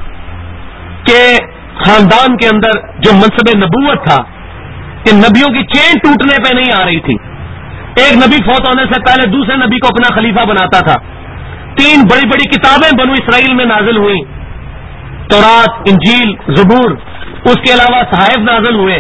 کے خاندان کے اندر جو منصب نبوت تھا کہ نبیوں کی چین ٹوٹنے پہ نہیں آ رہی تھی. ایک نبی فوت ہونے سے پہلے دوسرے نبی کو اپنا خلیفہ بناتا تھا. 3 بڑی بڑی کتابیں بنو اسرائیل میں نازل ہوئیں, تورات, انجیل, زبور, اس کے علاوہ صحائف نازل ہوئے.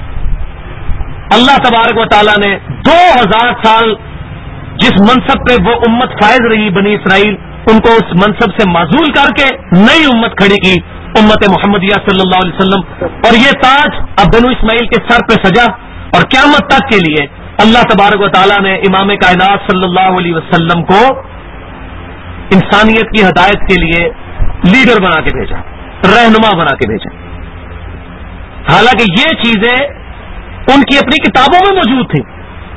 اللہ تبارک و تعالیٰ نے 2000 سال جس منصب پہ وہ امت فائز رہی بنی اسرائیل, ان کو اس منصب سے معزول کر کے نئی امت کھڑی کی, امت محمدیہ صلی اللہ علیہ وسلم. اور یہ تاج اب بنو اسماعیل کے سر پہ سجا, اور قیامت تک کے لیے اللہ تبارک و تعالیٰ نے امام کائنات صلی اللہ علیہ وسلم کو انسانیت کی ہدایت کے لیے لیڈر بنا کے بھیجا, رہنما بنا کے بھیجا. حالانکہ یہ چیزیں ان کی اپنی کتابوں میں موجود تھی.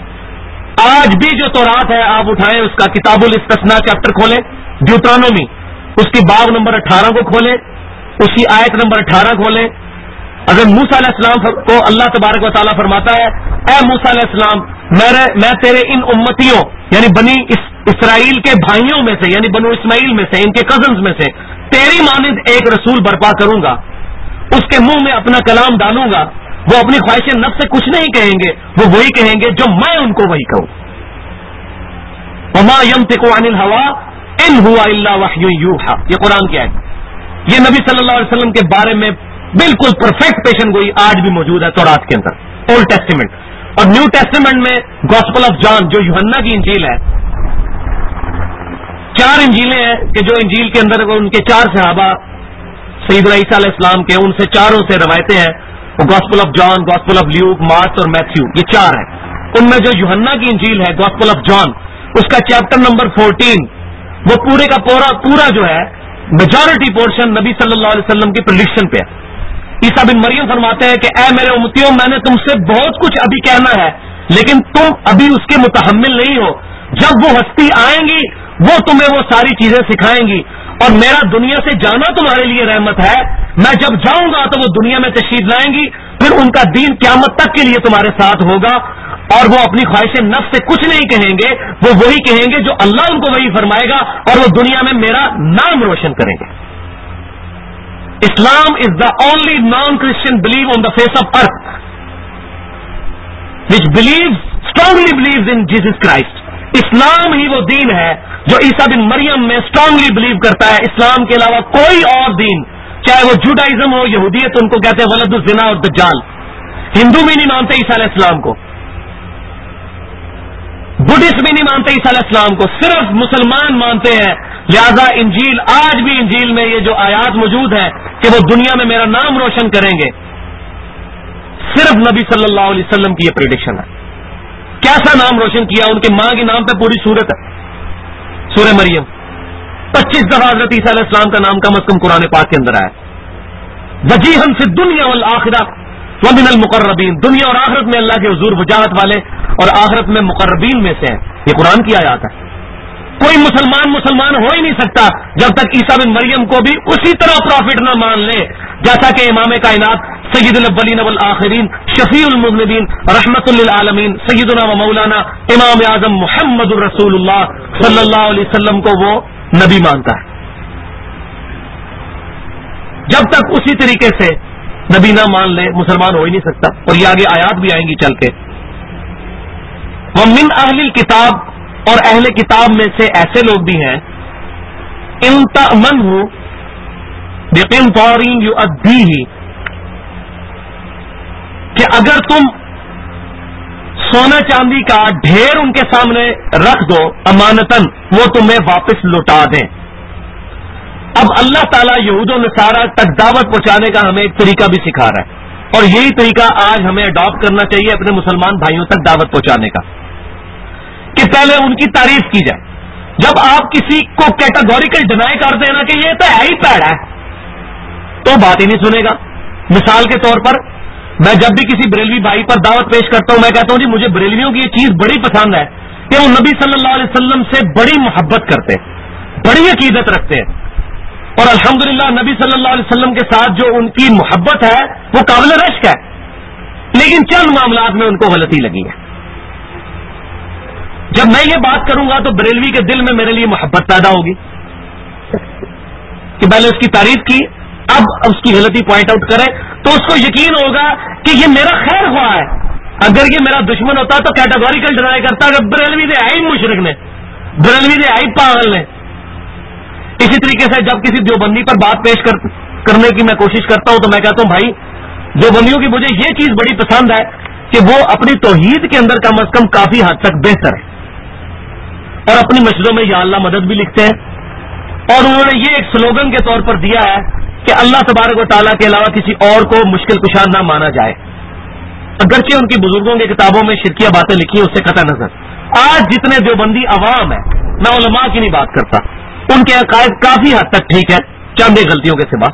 آج بھی جو تورات ہے آپ اٹھائیں, اس کا کتاب الاستثناء چیپٹر کھولیں, ڈیوٹرانومی اس کی باب نمبر 18 کو کھولیں, اس کی آیت نمبر 18 کھولیں. اگر موسیٰ علیہ السلام کو اللہ تبارک و تعالیٰ فرماتا ہے, اے موسیٰ علیہ السلام, میں تیرے ان امتیوں یعنی بنی اسرائیل کے بھائیوں میں سے, یعنی بنو اسماعیل میں سے, ان کے کزنز میں سے تیری مانند ایک رسول برپا کروں گا, اس کے منہ میں اپنا کلام ڈالوں گا, وہ اپنی خواہش نفس سے کچھ نہیں کہیں گے, وہ وہی کہیں گے جو میں ان کو وہی کہوں. وما ينطق عن الهوى ان هو الا وحی یوحى, یہ قرآن کی آیت. یہ نبی صلی اللہ علیہ وسلم کے بارے میں بالکل پرفیکٹ پیشن گوئی آج بھی موجود ہے تورات کے اندر, اولڈ ٹیسٹیمنٹ. اور نیو ٹیسٹیمنٹ میں گاسپل آف جان جو یوحنا کی انجیل ہے, 4 انجیلیں ہیں کہ جو انجیل کے اندر ان کے 4 صحابہ سیدنا عیسیٰ علیہ السلام کے, ان سے چاروں سے روایتیں ہیں. وہ Gospel of John, Gospel of Luke, Mark's اور میتھیو, یہ 4 ہیں. ان میں جو یوحنا کی انجیل ہے گاسپل آف جان, اس کا چیپٹر نمبر 14 وہ پورے کا پورا جو ہے میجورٹی پورشن نبی صلی اللہ علیہ وسلم کی پریڈکشن پہ ہے. عیسیٰ بن مریم فرماتے ہیں کہ اے میرے امتیوں, میں نے تم سے بہت کچھ ابھی کہنا ہے, لیکن تم ابھی اس کے متحمل نہیں ہو. جب وہ ہستی آئیں گی وہ تمہیں وہ ساری چیزیں سکھائیں گی, اور میرا دنیا سے جانا تمہارے لیے رحمت ہے. میں جب جاؤں گا تو وہ دنیا میں تشریف لائیں گی, پھر ان کا دین قیامت تک کے لیے تمہارے ساتھ ہوگا, اور وہ اپنی خواہش نفس سے کچھ نہیں کہیں گے, وہ وہی کہیں گے جو اللہ ان کو وہی فرمائے گا, اور وہ دنیا میں میرا نام روشن کریں گے. Islam is the only non Christian believe on the face of earth which strongly believes in Jesus Christ. اسلام ہی وہ دین ہے جو عیسیٰ بن مریم میں اسٹرانگلی بلیو کرتا ہے. اسلام کے علاوہ کوئی اور دین, چاہے وہ جوڈائزم ہو, یہودیت ان کو کہتے ہیں ولد الزنا اور دجال, ہندو بھی نہیں مانتے عیسیٰ علیہ السلام کو, بدھسٹ بھی نہیں مانتے عیسیٰ علیہ السلام کو, صرف مسلمان مانتے ہیں. لہذا انجیل, آج بھی انجیل میں یہ جو آیات موجود ہیں کہ وہ دنیا میں میرا نام روشن کریں گے, صرف نبی صلی اللہ علیہ وسلم کی یہ پریڈکشن ہے. کیسا نام روشن کیا, ان کے ماں کے نام پہ پوری سورت ہے, سورہ مریم. 25 دفعہ حضرت عیسیٰ علیہ السلام کا نام کم از کم قرآن پاک کے اندر آیا. وجیہا فی الدنیا والآخرہ ومن المقربین, دنیا اور آخرت میں اللہ کے حضور وجاہت والے اور آخرت میں مقربین میں سے ہیں. یہ قرآن کی آیات ہے. کوئی مسلمان ہو ہی نہیں سکتا جب تک عیسیٰ بن مریم کو بھی اسی طرح پروفٹ نہ مان لے جیسا کہ امام کائنات سید الاولین والآخرین شفیع المذنبین رحمت للعالمین سیدنا و مولانا امام اعظم محمد الرسول اللہ صلی اللہ علیہ وسلم کو وہ نبی مانتا ہے. جب تک اسی طریقے سے نبی نہ مان لے مسلمان ہو ہی نہیں سکتا. اور یہ آگے آیات بھی آئیں گی چل کے. ومن اہل الکتاب اور اہل کتاب میں سے ایسے لوگ بھی ہیں ان تأمنہ بقنطار یؤدیہ کہ اگر تم سونا چاندی کا ڈھیر ان کے سامنے رکھ دو امانتاً وہ تمہیں واپس لوٹا دیں. اب اللہ تعالیٰ یہود و نصارہ تک دعوت پہنچانے کا ہمیں ایک طریقہ بھی سکھا رہا ہے اور یہی طریقہ آج ہمیں اڈاپٹ کرنا چاہیے اپنے مسلمان بھائیوں تک دعوت پہنچانے کا کہ پہلے ان کی تعریف کی جائے. جب آپ کسی کو کیٹاگوریکل ڈینائی کر دینا کہ یہ تو ہے ہی پیڑا ہے تو بات ہی نہیں سنے گا. مثال کے طور پر میں جب بھی کسی بریلوی بھائی پر دعوت پیش کرتا ہوں میں کہتا ہوں جی مجھے بریلویوں کی یہ چیز بڑی پسند ہے کہ وہ نبی صلی اللہ علیہ وسلم سے بڑی محبت کرتے ہیں بڑی عقیدت رکھتے ہیں اور الحمدللہ نبی صلی اللہ علیہ وسلم کے ساتھ جو ان کی محبت ہے وہ قابل رشک ہے لیکن چند معاملات میں ان کو غلطی لگی ہے. جب میں یہ بات کروں گا تو بریلوی کے دل میں میرے لیے محبت پیدا ہوگی کہ پہلے اس کی تعریف کی اب اس کی غلطی پوائنٹ آؤٹ کرے تو اس کو یقین ہوگا کہ یہ میرا خیر خواہ ہے. اگر یہ میرا دشمن ہوتا تو کیٹاگوریکل ڈینائی کرتا کہ بریلوی سے آئی مشرک نے بریلوی سے آئی پاگل نے. اسی طریقے سے جب کسی دیوبندی پر بات پیش کرنے کی میں کوشش کرتا ہوں تو میں کہتا ہوں بھائی دیوبندیوں کی مجھے یہ چیز بڑی پسند ہے کہ وہ اپنی توحید کے اندر کم از کم کافی حد تک بہتر ہے اور اپنی مسجدوں میں یا اللہ مدد بھی لکھتے ہیں اور انہوں نے یہ ایک سلوگن کے طور پر دیا ہے کہ اللہ تبارک و تعالیٰ کے علاوہ کسی اور کو مشکل کشا نہ مانا جائے. اگرچہ ان کی بزرگوں کی کتابوں میں شرکیہ باتیں لکھی ہیں اس سے قطع نظر آج جتنے دیوبندی عوام ہیں میں علماء کی نہیں بات کرتا ان کے عقائد کافی حد تک ٹھیک ہے چند غلطیوں کے سوا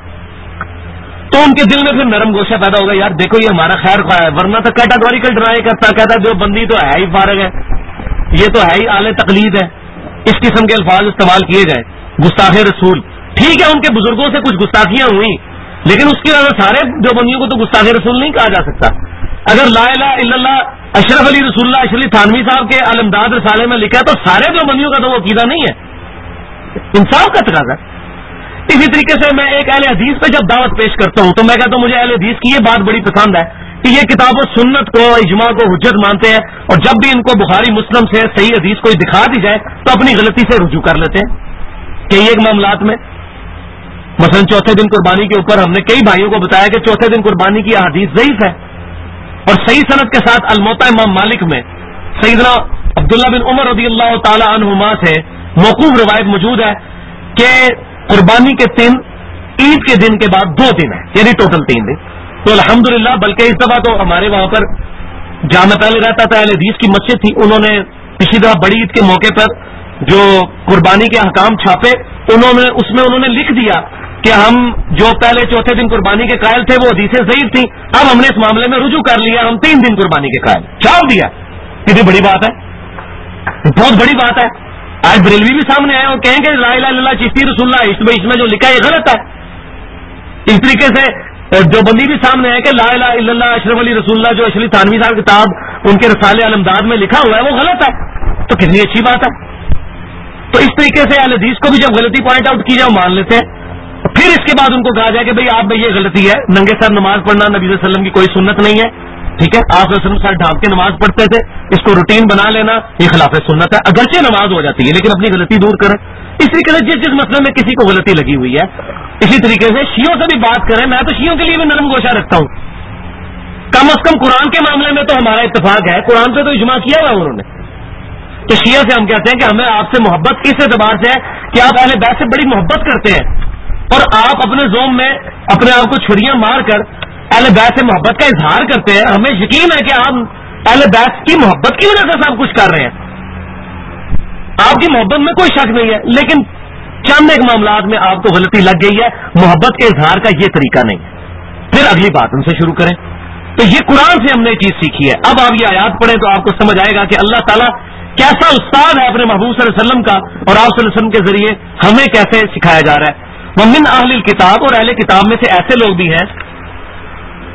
تو ان کے دل میں پھر نرم گوشہ پیدا ہوگا یار دیکھو یہ ہمارا خیر خواہ ہے ورنہ تو کیٹاگوریکل ڈرائی کرتا کہتا دیوبندی تو ہے ہی فارغ ہے یہ تو ہے ہی اعلی تقلید ہے. اس قسم کے الفاظ استعمال کیے جائیں گستاخ رسول ٹھیک ہے ان کے بزرگوں سے کچھ گستاخیاں ہوئی لیکن اس کی وجہ سے سارے دیوبندیوں کو تو گستاخ رسول نہیں کہا جا سکتا. اگر لا الہ الا اللہ اشرف علی رسول اللہ اشرف تھانوی صاحب کے علمداد رسالے میں لکھا ہے تو سارے دیوبندیوں کا تو وہ عقیدہ نہیں ہے. انصاف کا تقاضا. اسی طریقے سے میں ایک اہل حدیث پہ جب دعوت پیش کرتا ہوں تو میں کہتا ہوں مجھے اہل حدیث کی یہ بات بڑی پسند ہے کہ یہ کتاب و سنت کو اجماع کو حجت مانتے ہیں اور جب بھی ان کو بخاری مسلم سے صحیح حدیث کوئی دکھا دی جائے تو اپنی غلطی سے رجوع کر لیتے ہیں کہ ایک معاملات میں مثلا چوتھے دن قربانی کے اوپر ہم نے کئی بھائیوں کو بتایا کہ چوتھے دن قربانی کی احادیث ضعیف ہے اور صحیح سند کے ساتھ الموطا امام مالک میں سیدنا عبداللہ بن عمر رضی اللہ تعالی عنہما سے موقوف روایت موجود ہے کہ قربانی کے دن عید کے دن کے بعد 2 دن ہے یعنی ٹوٹل 3 دن. تو الحمدللہ بلکہ اس دفعہ تو ہمارے وہاں پر جہاں میں پہلے رہتا تھا اہل حدیث کی مسجد تھی انہوں نے پچھلی دفعہ بڑی عید کے موقع پر جو قربانی کے احکام چھاپے اس میں انہوں نے لکھ دیا کہ ہم جو پہلے چوتھے دن قربانی کے قائل تھے وہ حدیثیں ضعیف تھیں اب ہم نے اس معاملے میں رجوع کر لیا ہم 3 دن قربانی کے قائل چھاپ دیا. یہ بڑی بات ہے بہت بڑی بات ہے. آج بریلوی بھی سامنے آئے اور کہیں گے لا الہ الا اللہ چشتی رسول اللہ اس میں جو لکھا ہے یہ غلط ہے. اس طریقے سے جو بندی بھی سامنے ہے کہ لا الہ الا اللہ اشرف علی رسول اللہ جو اشرف تھانوی صاحب کتاب ان کے رسالے علمداد میں لکھا ہوا ہے وہ غلط ہے تو کتنی اچھی بات ہے. تو اس طریقے سے اہل حدیث کو بھی جب غلطی پوائنٹ آؤٹ کی جائے وہ مان لیتے ہیں پھر اس کے بعد ان کو کہا جائے کہ بھئی آپ میں یہ غلطی ہے ننگے سر نماز پڑھنا نبی صلی اللہ علیہ وسلم کی کوئی سنت نہیں ہے ٹھیک ہے آپ صلی اللہ علیہ وسلم سر ڈھانپ کے نماز پڑھتے تھے اس کو روٹین بنا لینا یہ خلاف سنت ہے اگرچہ نماز ہو جاتی ہے لیکن اپنی غلطی دور کریں. اس طریقے سے جس مسئلے میں کسی کو غلطی لگی ہوئی ہے اسی طریقے سے شیعوں سے بھی بات کریں میں تو شیعوں کے لیے بھی نرم گوشہ رکھتا ہوں کم از کم قرآن کے معاملے میں تو ہمارا اتفاق ہے قرآن پہ تو اجماع کیا ہوا انہوں نے. تو شیعہ سے ہم کہتے ہیں کہ ہمیں آپ سے محبت اس اعتبار سے ہے کہ آپ اہل بیت سے بڑی محبت کرتے ہیں اور آپ اپنے زوم میں اپنے آپ کو چھریاں مار کر اہل بیت سے محبت کا اظہار کرتے ہیں. ہمیں یقین ہے کہ آپ اہل بیت کی محبت کی وجہ سے سب کچھ کر رہے ہیں آپ کی محبت میں کوئی شک نہیں ہے لیکن چند ایک معاملات میں آپ کو غلطی لگ گئی ہے محبت کے اظہار کا یہ طریقہ نہیں. پھر اگلی بات ان سے شروع کریں. تو یہ قرآن سے ہم نے یہ چیز سیکھی ہے. اب آپ یہ آیات پڑھیں تو آپ کو سمجھ آئے گا کہ اللہ تعالیٰ کیسا استاد ہے اپنے محبوب صلی اللہ علیہ وسلم کا اور آپ صلی اللہ علیہ وسلم کے ذریعے ہمیں کیسے سکھایا جا رہا ہے. ومن اہل الکتاب اور اہل کتاب میں سے ایسے لوگ بھی ہیں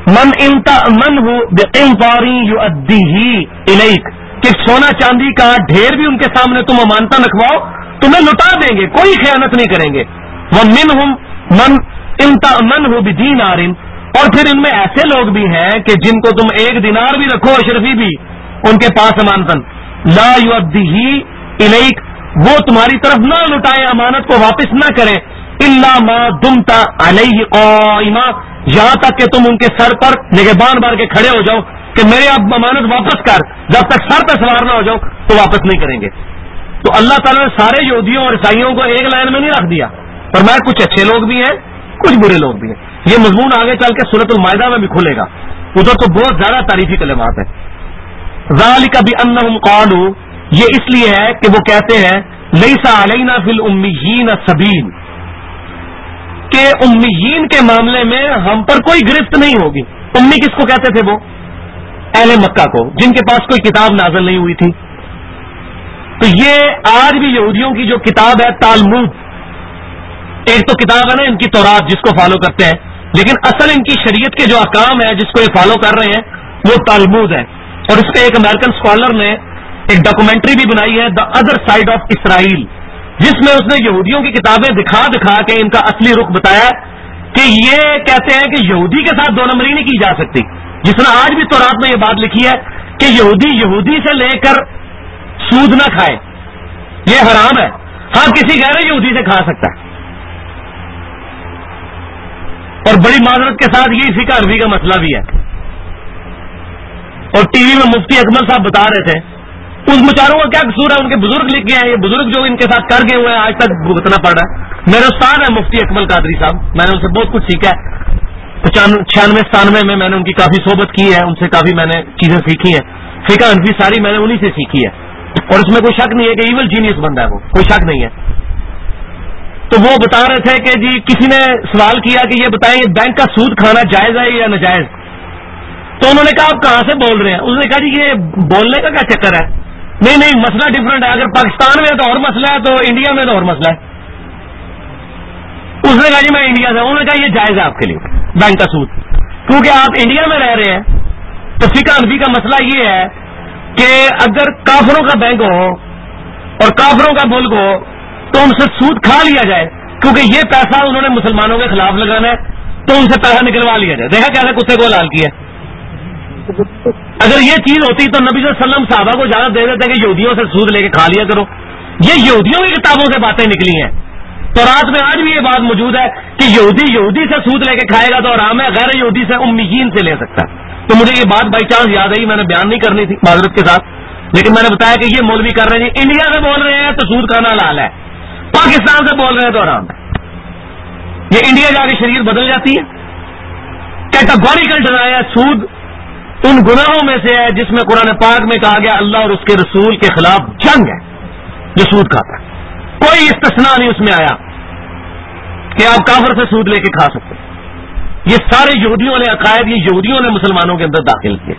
من امتأمنہ بقنطار یؤدیہ الیک، کہ سونا چاندی کا ڈھیر بھی ان کے سامنے تم امانتاً رکھواؤ تمہیں لٹا دیں گے، کوئی خیانت نہیں کریں گے. ومنہم من امتأمنہ بدینار، اور پھر ان میں ایسے لوگ بھی ہیں کہ جن کو تم 1 دینار بھی رکھو اشرفی بھی ان کے پاس امانتاً، لا یؤدیہ الیک، وہ تمہاری طرف نہ لٹائیں، امانت کو واپس نہ کریں، الا ما دمت علیہ قائما، یہاں تک کہ تم ان کے سر پر نگہبان بار کے کھڑے ہو جاؤ کہ میرے اب امانت واپس کر، جب تک سر پہ سوار نہ ہو جاؤ تو واپس نہیں کریں گے. تو اللہ تعالیٰ نے سارے یہودیوں اور عیسائیوں کو ایک لائن میں نہیں رکھ دیا، فرمایا کچھ اچھے لوگ بھی ہیں کچھ برے لوگ بھی ہیں. یہ مضمون آگے چل کے سورۃ المائدہ میں بھی کھلے گا، ادھر تو بہت زیادہ تعریفی کلمات ہیں. ذالک بانہم قالوا، یہ اس لیے ہے کہ وہ کہتے ہیں لیس علینا فی الامیین سبیل، کہ امیین کے معاملے میں ہم پر کوئی گرفت نہیں ہوگی. امی کس کو کہتے تھے؟ وہ اہل مکہ کو، جن کے پاس کوئی کتاب نازل نہیں ہوئی تھی. تو یہ آج بھی یہودیوں کی جو کتاب ہے تالمود، ایک تو کتاب ہے نا ان کی تورات جس کو فالو کرتے ہیں، لیکن اصل ان کی شریعت کے جو احکام ہے جس کو یہ فالو کر رہے ہیں وہ تالمود ہے. اور اس پہ ایک امریکن اسکالر نے ایک ڈاکومنٹری بھی بنائی ہے، the other side of Israel, جس میں اس نے یہودیوں کی کتابیں دکھا دکھا کے ان کا اصلی رخ بتایا کہ یہ کہتے ہیں کہ یہودی کے ساتھ 2 نمبری نہیں کی جا سکتی. جس نے آج بھی تورات میں یہ بات لکھی ہے کہ یہودی سے لے کر سود نہ کھائے، یہ حرام ہے. ہاں کسی غیر یہودی سے کھا سکتا ہے. اور بڑی معذرت کے ساتھ یہ فقہ حنفی کا مسئلہ بھی ہے. اور ٹی وی میں مفتی اکمل صاحب بتا رہے تھے ان بیچاروں کا کیا قصور ہے، ان کے بزرگ لکھ گئے ہیں، یہ بزرگ جو ان کے ساتھ کر گئے ہوئے ہیں آج تک بھگتنا پڑ رہا ہے. میرے استاد ہیں مفتی اکمل قادری صاحب، میں نے ان سے بہت کچھ سیکھا ہے. 96-97 میں نے ان کی کافی صحبت کی ہے، ان سے کافی میں نے چیزیں سیکھی ہیں. فقہ حنفی ساری میں نے انہی سے سیکھی ہے، اور اس میں کوئی شک نہیں ہے کہ ایول جینیس بندہ ہے وہ، کوئی شک نہیں ہے. تو وہ بتا رہے تھے کہ جی کسی نے سوال کیا کہ یہ بتائیں یہ بینک کا سود کھانا جائز ہے یا ناجائز؟ تو انہوں نے کہا آپ کہاں سے بول رہے ہیں؟ اس نے کہا جی یہ بولنے کا کیا چکر ہے؟ نہیں مسئلہ ڈفرنٹ ہے، اگر پاکستان میں تو اور مسئلہ ہے تو انڈیا میں تو اور مسئلہ ہے. اس نے کہا جی میں انڈیا سے. انہوں نے کہا یہ جائز ہے آپ کے لیے بینک کا سود، کیونکہ آپ انڈیا میں رہ رہے ہیں. تو فقہ حنفی کا مسئلہ یہ ہے کہ اگر کافروں کا بینک ہو اور کافروں کا ملک ہو تو ان سے سود کھا لیا جائے، کیونکہ یہ پیسہ انہوں نے مسلمانوں کے خلاف لگانا ہے تو ان سے پیسہ نکلوا لیا جائے. دیکھا کیسے کتے کو لال کیا. اگر یہ چیز ہوتی تو نبی صلی اللہ علیہ وسلم صحابہ کو اجازت دے دیتے کہ یہودیوں سے سود لے کے کھا لیا کرو. یہ یہودیوں کی کتابوں سے باتیں نکلی ہیں. تو رات میں آج بھی یہ بات موجود ہے کہ یہودی سے سود لے کے کھائے گا تو آرام ہے، غیر یہودی سے امیین سے لے سکتا ہے. تو مجھے یہ بات بائی چانس یاد آئی، میں نے بیان نہیں کرنی تھی معذرت کے ساتھ، لیکن میں نے بتایا کہ یہ مولوی کر رہے ہیں انڈیا سے بول رہے ہیں تو سود کھانا حلال ہے، پاکستان سے بول رہے ہیں تو حرام ہے. یہ انڈیا جا کے شریعت بدل جاتی ہے. کیٹاگوریکل ڈرایا سود ان گناہوں میں سے ہے جس میں قرآن پاک میں کہا گیا اللہ اور اس کے رسول کے خلاف جنگ ہے جو سود کھاتا ہے. کوئی استثناء نہیں اس میں آیا کہ آپ کافر سے سود لے کے کھا سکتے. یہ سارے یہودیوں نے عقائد، یہ یہودیوں نے مسلمانوں کے اندر داخل کیے.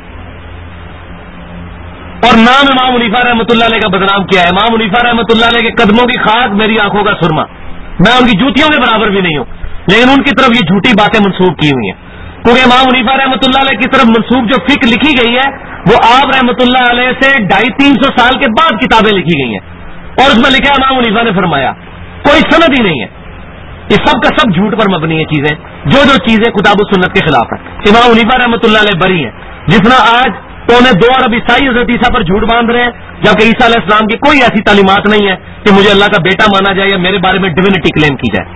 اور نام امام حنیفہ رحمۃ اللہ علیہ کا بدنام کیا ہے. امام حنیفہ رحمۃ اللہ علیہ کے قدموں کی خاک میری آنکھوں کا سرما. میں ان کی جوتیوں کے برابر بھی نہیں ہوں، لیکن ان کی طرف یہ جھوٹی باتیں منسوخ کی ہوئی ہیں. کیونکہ امام حنیفہ رحمۃ اللہ علیہ کی طرف منسوخ جو فقہ لکھی گئی ہے وہ آپ رحمۃ اللہ علیہ سے 250-300 سال کے بعد کتابیں لکھی گئی ہیں، اور اس میں لکھا امام حنیفہ نے فرمایا. کوئی سند ہی نہیں ہے. یہ سب کا سب جھوٹ پر مبنی ہے چیزیں، جو چیزیں کتاب و سنت کے خلاف ہیں. امام حنیفہ رحمۃ اللہ علیہ بری ہیں. جس طرح آج 2 ارب عیسائی حضرت عیسیٰ پر جھوٹ باندھ رہے ہیں، جبکہ عیسیٰ علیہ السلام کی کوئی ایسی تعلیمات نہیں ہے کہ مجھے اللہ کا بیٹا مانا جائے یا میرے بارے میں ڈیوینٹی کلیم کی جائے.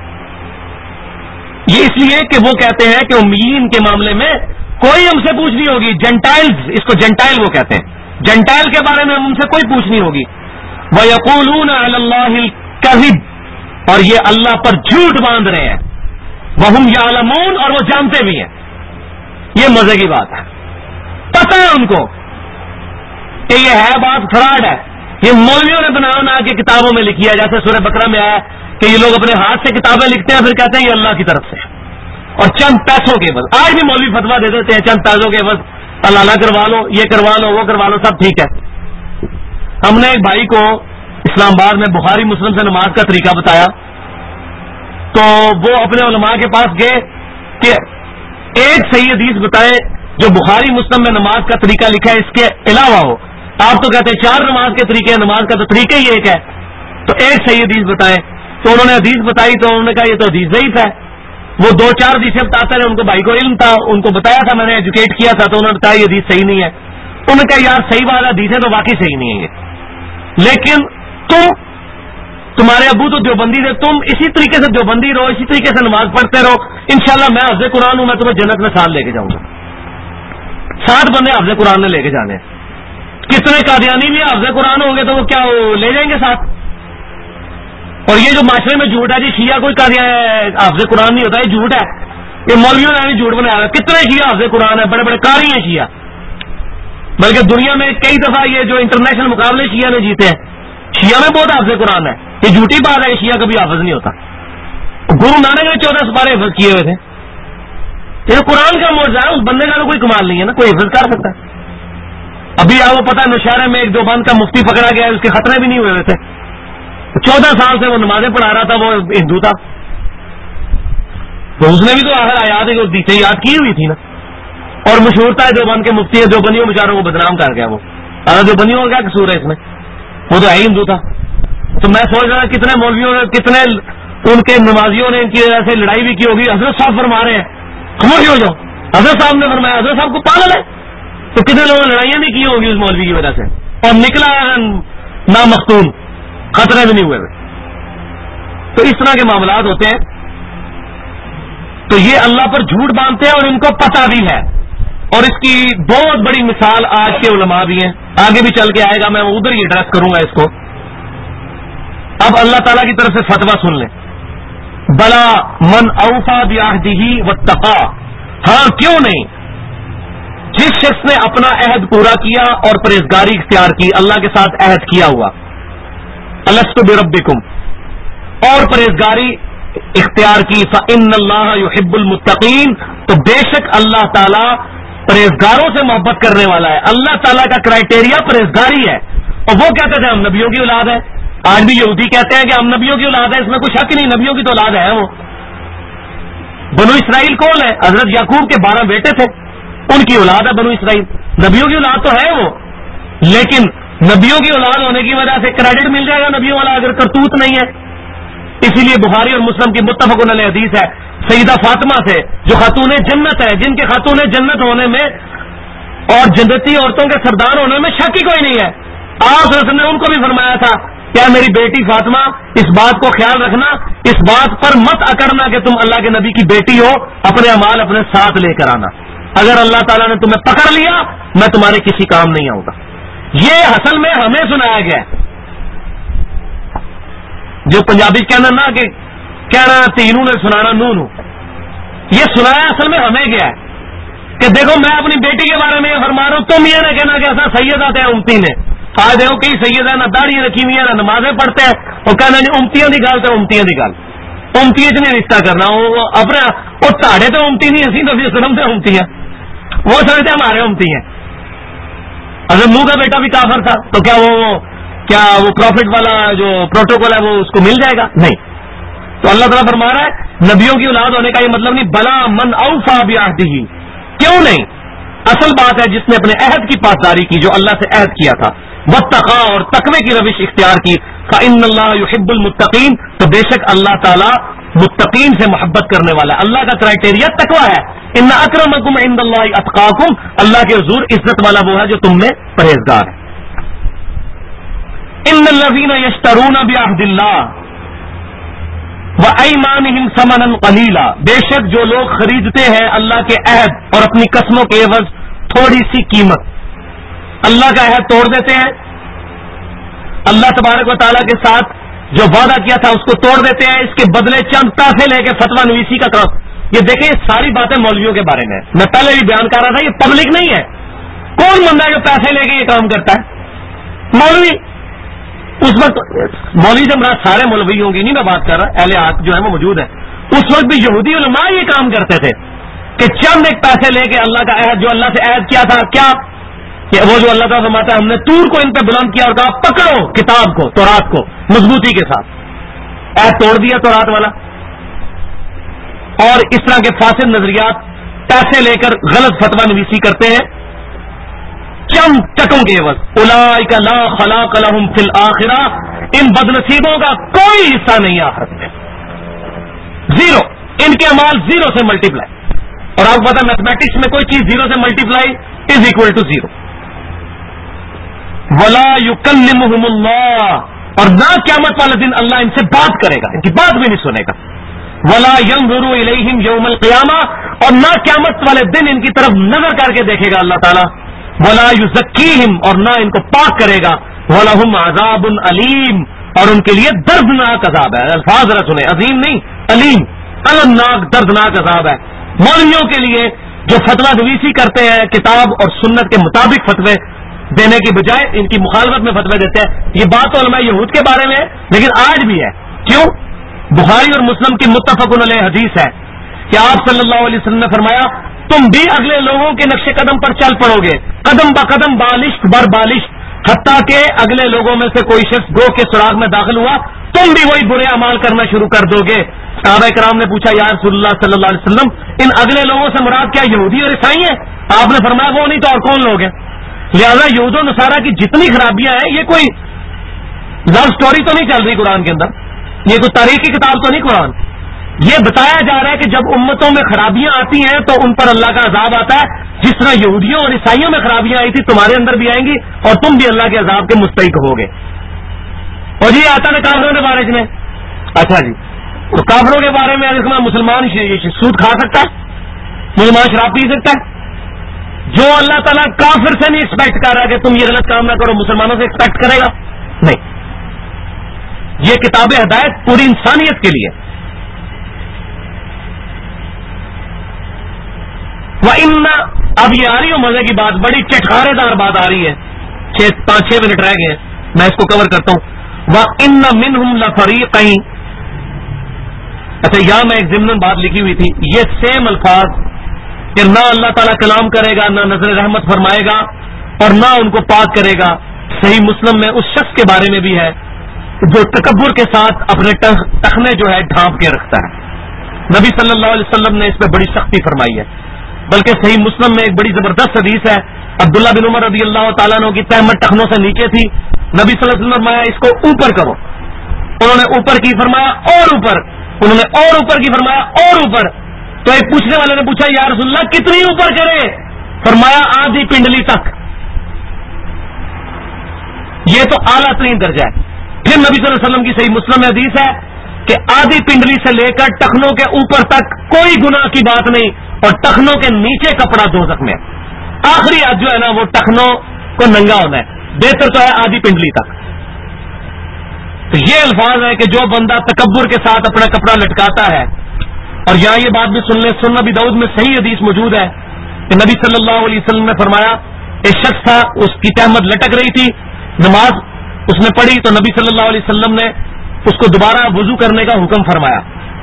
یہ اس لیے کہ وہ کہتے ہیں کہ امیین کے معاملے میں کوئی ہم سے پوچھ نہیں ہوگی. جنٹائلز، اس کو جنٹائل وہ کہتے ہیں، جنٹائل کے بارے میں ہم سے کوئی پوچھ نہیں ہوگی. وَيَقُولُونَ عَلَى اللَّهِ الْكَذِبَ، اور یہ اللہ پر جھوٹ باندھ رہے ہیں. وَهُمْ يَعْلَمُونَ، اور وہ جانتے بھی ہیں. یہ مزے کی بات ہے، پتہ ہے ان کو کہ یہ ہے بات فراڈ ہے. یہ مولویوں نے بنا کے کتابوں میں لکھی ہے، جیسے سورہ بقرہ میں آیا کہ یہ لوگ اپنے ہاتھ سے کتابیں لکھتے ہیں پھر کہتے ہیں یہ اللہ کی طرف سے، اور چند پیسوں کے عوض. آج بھی مولوی فتویٰ دے دیتے ہیں چند پیسوں کے عوض، اللہ کروا لو، یہ کروا لو، وہ کروا لو، سب ٹھیک ہے. ہم نے ایک بھائی کو اسلام آباد میں بخاری مسلم سے نماز کا طریقہ بتایا، تو وہ اپنے علماء کے پاس گئے کہ ایک صحیح حدیث بتائیں جو بخاری مسلم میں نماز کا طریقہ لکھا ہے اس کے علاوہ ہو. آپ تو کہتے ہیں 4 نماز کے طریقے ہیں، نماز کا تو طریقہ ہی ایک ہے، تو ایک صحیح حدیث بتائیں. تو انہوں نے حدیث بتائی تو انہوں نے کہا یہ تو حدیث ضعیف ہے. وہ 2-4 حدیثیں بتاتے رہے، ان کو بھائی کو علم تھا، ان کو بتایا تھا، میں نے ایجوکیٹ کیا تھا، تو انہوں نے کہا یہ حدیث صحیح نہیں ہے. انہوں نے کہا یار صحیح بات ہے، حدیثیں تو واقعی صحیح نہیں ہے یہ، لیکن تمہارے ابو تو دیوبندی تھے، تم اسی طریقے سے دیوبندی رہو، اسی طریقے سے نماز پڑھتے رہو، انشاءاللہ میں حافظ قرآن ہوں، میں تمہیں جنت میں ساتھ لے کے جاؤں گا. 7 بندے حافظ قرآن نے لے کے جانے. کتنے قادیانی بھی حافظ قرآن ہوں گے تو وہ کیا لے جائیں گے ساتھ؟ اور یہ جو معاشرے میں جھوٹ ہے جی شیعہ کوئی حافظ قرآن نہیں ہوتا، یہ جھوٹ ہے، یہ مولویوں نے بھی جھوٹ بنایا. کتنے شیعہ حافظ قرآن ہے، بڑے بڑے قاری ہیں شیعہ، بلکہ دنیا میں کئی دفعہ یہ جو انٹرنیشنل مقابلے شیعہ نے جیتے ہیں، شیعہ میں بہت حافظ قرآن ہے. یہ جھوٹی بات ہے کہ شیعہ کبھی حافظ نہیں ہوتا. گرو نانک نے 14 سپارے حفظ کیے ہوئے تھے. یہ قرآن کا معجزہ ہے، اس بندے کا تو کوئی کمال نہیں ہے نا، کوئی حفظ کر سکتا ہے. ابھی آپ کو پتا ہے نوشہرے میں ایک دیوبند کا مفتی پکڑا گیا ہے، اس کے خطرے بھی نہیں ہوئے تھے. 14 سال سے وہ نمازیں پڑھا رہا تھا، وہ ہندو تھا، تو اس نے بھی تو آخر آیات حدیثیں یاد کی ہوئی تھی نا. اور مشہور تھا دیوبند کے مفتی ہے، دیوبندیوں بیچاروں کو بدنام کر گیا وہ. اگر دیوبندیوں کا کیا قصور ہے اس میں، وہ تو ہے ہی ہندو تھا. تو میں سوچ رہا کتنے مولویوں نے، کتنے ان کے نمازیوں نے ان کی وجہ سے لڑائی بھی کی ہوگی. حضرت صاحب فرما رہے ہیں خاموش ہو جاؤ، حضرت صاحب نے فرمایا، حضرت صاحب کو پاگل ہے. تو کتنے لوگوں نے لڑائیاں بھی کی ہوگی اس مولوی کی وجہ سے، اور نکلا نہ مختون، خطرے بھی نہیں ہوئے. تو اس طرح کے معاملات ہوتے ہیں. تو یہ اللہ پر جھوٹ باندھتے ہیں اور ان کو پتہ بھی ہے. اور اس کی بہت بڑی مثال آج کے علماء بھی ہیں، آگے بھی چل کے آئے گا، میں ادھر ہی ایڈریس کروں گا اس کو. اب اللہ تعالیٰ کی طرف سے فتویٰ سن لیں. بلا من اوفا بعہدہ واتقا، ہاں کیوں نہیں، جس شخص نے اپنا عہد پورا کیا اور پرہیزگاری اختیار کی، اللہ کے ساتھ عہد کیا ہوا، الست بربکم، اور پرہیزگاری اختیار کی، فإن اللہ یحب المتقین، تو بے شک اللہ تعالیٰ پرہیزگاروں سے محبت کرنے والا ہے. اللہ تعالیٰ کا کرائٹیریا پرہیزگاری ہے. اور وہ کہتے تھے ہم نبیوں کی اولاد ہے. آج بھی یہودی کہتے ہیں کہ ہم نبیوں کی اولاد ہے، اس میں کوئی شک نہیں، نبیوں کی تو اولاد ہے. وہ بنو اسرائیل کون ہے؟ حضرت یعقوب کے 12 بیٹے تھے، ان کی اولاد ہے بنو اسرائیل. نبیوں کی اولاد تو ہے وہ، لیکن نبیوں کی اولاد ہونے کی وجہ سے کریڈٹ مل جائے گا نبیوں والا اگر کرتوت نہیں ہے. اسی لیے بخاری اور مسلم کی متفق علیہ حدیث ہے سیدہ فاطمہ سے، جو خاتون جنت ہے، جن کے خاتون جنت ہونے میں اور جنتی عورتوں کے سردار ہونے میں شک ہی کوئی نہیں ہے. آپ صلی اللہ علیہ وسلم نے ان کو بھی فرمایا تھا کیا میری بیٹی فاطمہ، اس بات کو خیال رکھنا، اس بات پر مت اکڑنا کہ تم اللہ کے نبی کی بیٹی ہو، اپنے اعمال اپنے ساتھ لے کر آنا. اگر اللہ تعالیٰ نے تمہیں پکڑ لیا میں تمہارے کسی کام نہیں آؤں گا. یہ اصل میں ہمیں سنایا گیا ہے. جو پنجابی کہنا نا کہ کہنا تینوں نے سنانا نونو، یہ سنایا اصل میں ہمیں گیا ہے کہ دیکھو میں اپنی بیٹی کے بارے میں یہ فرما رہا ہوں، تم یہ نہ کہنا کہ ایسا سید آتے ہیں امتی نے. آج دیکھو کئی سید ہیں نہ داڑھی رکھی ہوئی ہے نہ نمازیں پڑھتے ہیں، اور کہنا نہیں امتیاں دی گل تو امتیاں دی گل، امتی چ نہیں رشتہ کرنا. وہ اپنے وہ تاڑے تو امتی نہیں، اسی نبی وسلم سے امتی ہیں، وہ سمجھتے ہمارے امتی ہیں. اگر منہ کا بیٹا بھی کافر تھا تو کیا وہ پروفٹ والا جو پروٹوکول ہے وہ اس کو مل جائے گا؟ نہیں. تو اللہ تعالیٰ فرما رہا ہے نبیوں کی اولاد ہونے کا یہ مطلب نہیں. بلا من اوفا بعہدہ، کیوں نہیں، اصل بات ہے جس نے اپنے عہد کی پاسداری کی، جو اللہ سے عہد کیا تھا، واتقا، اور تقوی کی روش اختیار کی، فإن اللہ یحب المتقین، تو بے شک اللہ تعالیٰ متقین سے محبت کرنے والا ہے. اللہ کا کرائٹیریا تقوی ہے. ان اکرمکم عند اللہ اتقاکم، اللہ کے حضور عزت والا وہ ہے جو تم میں پرہیزگار ہے. ان الذین یشترون بعہد اللہ وایمانہم ثمنا قلیلا، بے شک جو لوگ خریدتے ہیں اللہ کے عہد اور اپنی قسموں کے عوض تھوڑی سی قیمت، اللہ کا عہد توڑ دیتے ہیں، اللہ تبارک و تعالیٰ کے ساتھ جو وعدہ کیا تھا اس کو توڑ دیتے ہیں، اس کے بدلے چند پیسے لے کے فتویٰ نویسی کا کام. یہ دیکھیں یہ ساری باتیں مولویوں کے بارے میں، میں پہلے بھی بیان کر رہا تھا، یہ پبلک نہیں ہے. کون بندہ ہے جو پیسے لے کے یہ کام کرتا ہے؟ مولوی. اس وقت مولوی سے مراد سارے مولوی ہوں گے نہیں، میں بات کر رہا، اہل حق جو ہے وہ موجود ہے. اس وقت بھی یہودی علماء یہ کام کرتے تھے کہ چند ایک پیسے لے کے اللہ کا عہد، جو اللہ سے عہد کیا تھا، کیا کہ وہ جو اللہ تعالیٰ فرماتا ہے ہم نے طور کو ان پہ بلند کیا اور کہا پکڑو کتاب کو، تورات کو مضبوطی کے ساتھ، عہد توڑ دیا تورات والا. اور اس طرح کے فاسد نظریات پیسے لے کر غلط فتویٰ نویسی کرتے ہیں چند ٹکوں کے عوض. اولئک لا خلاق لهم فی الآخرہ، ان بدنصیبوں کا کوئی حصہ نہیں آخرت میں، زیرو. ان کے اعمال زیرو سے ملٹیپلائی. اور آپ کو پتا میتھمیٹکس میں کوئی چیز زیرو سے multiply is equal to zero. ولا یکلمہم اللہ، اور نہ قیامت والے دن اللہ ان سے بات کرے گا، ان کی بات بھی نہیں سنے گا. ولا ینظر الیہم یوم القیامہ، اور نہ قیامت والے دن ان کی طرف نظر کر کے دیکھے گا اللہ تعالیٰ. ولا یزکیہم، اور نہ ان کو پاک کرے گا. ولہم عذاب علیم، اور ان کے لیے دردناک عذاب ہے. الفاظ ذرا سنیں، عظیم نہیں علیم، المناک دردناک عذاب ہے. مولویوں کے لیے جو فتویٰ نویسی کرتے ہیں کتاب اور سنت کے مطابق فتوے دینے کی بجائے ان کی مخالفت میں فتوے دیتے ہیں. یہ بات تو علماء یہود کے بارے میں ہے، لیکن آج بھی ہے. کیوں؟ بخاری اور مسلم کی متفق علیہ حدیث ہے کہ آپ صلی اللہ علیہ وسلم نے فرمایا تم بھی اگلے لوگوں کے نقش قدم پر چل پڑو گے، قدم با قدم، بالشت بر بالشت، حتیٰ کہ اگلے لوگوں میں سے کوئی شخص گو کے سراغ میں داخل ہوا تم بھی وہی برے اعمال کرنا شروع کر دو گے. صحابہ کرام نے پوچھا یا رسول اللہ صلی اللہ علیہ وسلم ان اگلے لوگوں سے مراد کیا یہودی اور عیسائی ہیں؟ آپ نے فرمایا وہ نہیں تو اور کون لوگ ہیں؟ لہذا یہود و نصارہ کی جتنی خرابیاں ہیں یہ کوئی لو سٹوری تو نہیں چل رہی قرآن کے اندر، یہ کوئی تاریخی کتاب تو نہیں قرآن. یہ بتایا جا رہا ہے کہ جب امتوں میں خرابیاں آتی ہیں تو ان پر اللہ کا عذاب آتا ہے. جس طرح یہودیوں اور عیسائیوں میں خرابیاں آئی تھی تمہارے اندر بھی آئیں گی اور تم بھی اللہ کے عذاب کے مستحق ہوگے. اور یہ آتا ہے کافروں کے بارے میں. اچھا جی، تو کافروں کے بارے میں مسلمان سود کھا سکتا ہے، مسلمان شراب پی سکتا ہے؟ جو اللہ تعالیٰ کافر سے نہیں ایکسپیکٹ کر رہا کہ تم یہ غلط کام نہ کرو، مسلمانوں سے ایکسپیکٹ کرے گا؟ نہیں. یہ کتاب ہدایت پوری انسانیت کے لیے. وَإِنَّ، اب یہ آ رہی ہو مزے کی بات، بڑی چٹخارے دار بات آ رہی ہے، 5-6 منٹ رہ گئے ہیں، میں اس کو کور کرتا ہوں. وَإِنَّ مِنْهُمْ لَفَرِيقًا، اچھا یہاں میں ایک ضمن بات لکھی ہوئی تھی، یہ سیم الفاظ کہ نہ اللہ تعالیٰ کلام کرے گا، نہ نظر رحمت فرمائے گا، اور نہ ان کو پاک کرے گا. صحیح مسلم میں اس شخص کے بارے میں بھی ہے جو تکبر کے ساتھ اپنے ٹخنے جو ہے ڈھانپ کے رکھتا ہے. نبی صلی اللہ علیہ وسلم نے اس پہ بڑی سختی فرمائی ہے. بلکہ صحیح مسلم میں ایک بڑی زبردست حدیث ہے، عبداللہ بن عمر رضی اللہ تعالیٰ عنہ کی تہمت ٹخنوں سے نیچے تھی. نبی صلی اللہ علیہ وسلم نے فرمایا اس کو اوپر کرو. انہوں نے اوپر کی فرمایا اور اوپر، انہوں نے اور اوپر کی فرمایا اور اوپر. تو ایک پوچھنے والے نے پوچھا یا رسول اللہ کتنی اوپر کرے؟ فرمایا آدھی پنڈلی تک. یہ تو اعلیٰ ترین درجہ ہے. پھر نبی صلی اللہ علیہ وسلم کی صحیح مسلم میں حدیث ہے کہ آدھی پنڈلی سے لے کر ٹخنوں کے اوپر تک کوئی گناہ کی بات نہیں، اور ٹخنوں کے نیچے کپڑا دوزخ میں. آخری حد جو ہے نا وہ ٹخنوں کو ننگا ہونا ہے، بہتر تو ہے آدھی پنڈلی تک. تو یہ الفاظ ہے کہ جو بندہ تکبر کے ساتھ اپنا کپڑا لٹکاتا ہے. اور یہاں یہ بات بھی سن لیں، سنن ابی داؤد میں صحیح حدیث موجود ہے کہ نبی صلی اللہ علیہ وسلم نے فرمایا ایک شخص تھا، اس کی تہمت لٹک رہی تھی، نماز اس نے پڑھی تو نبی صلی اللہ علیہ وسلم نے اس کو دوبارہ وضو کرنے کا حکم فرمایا.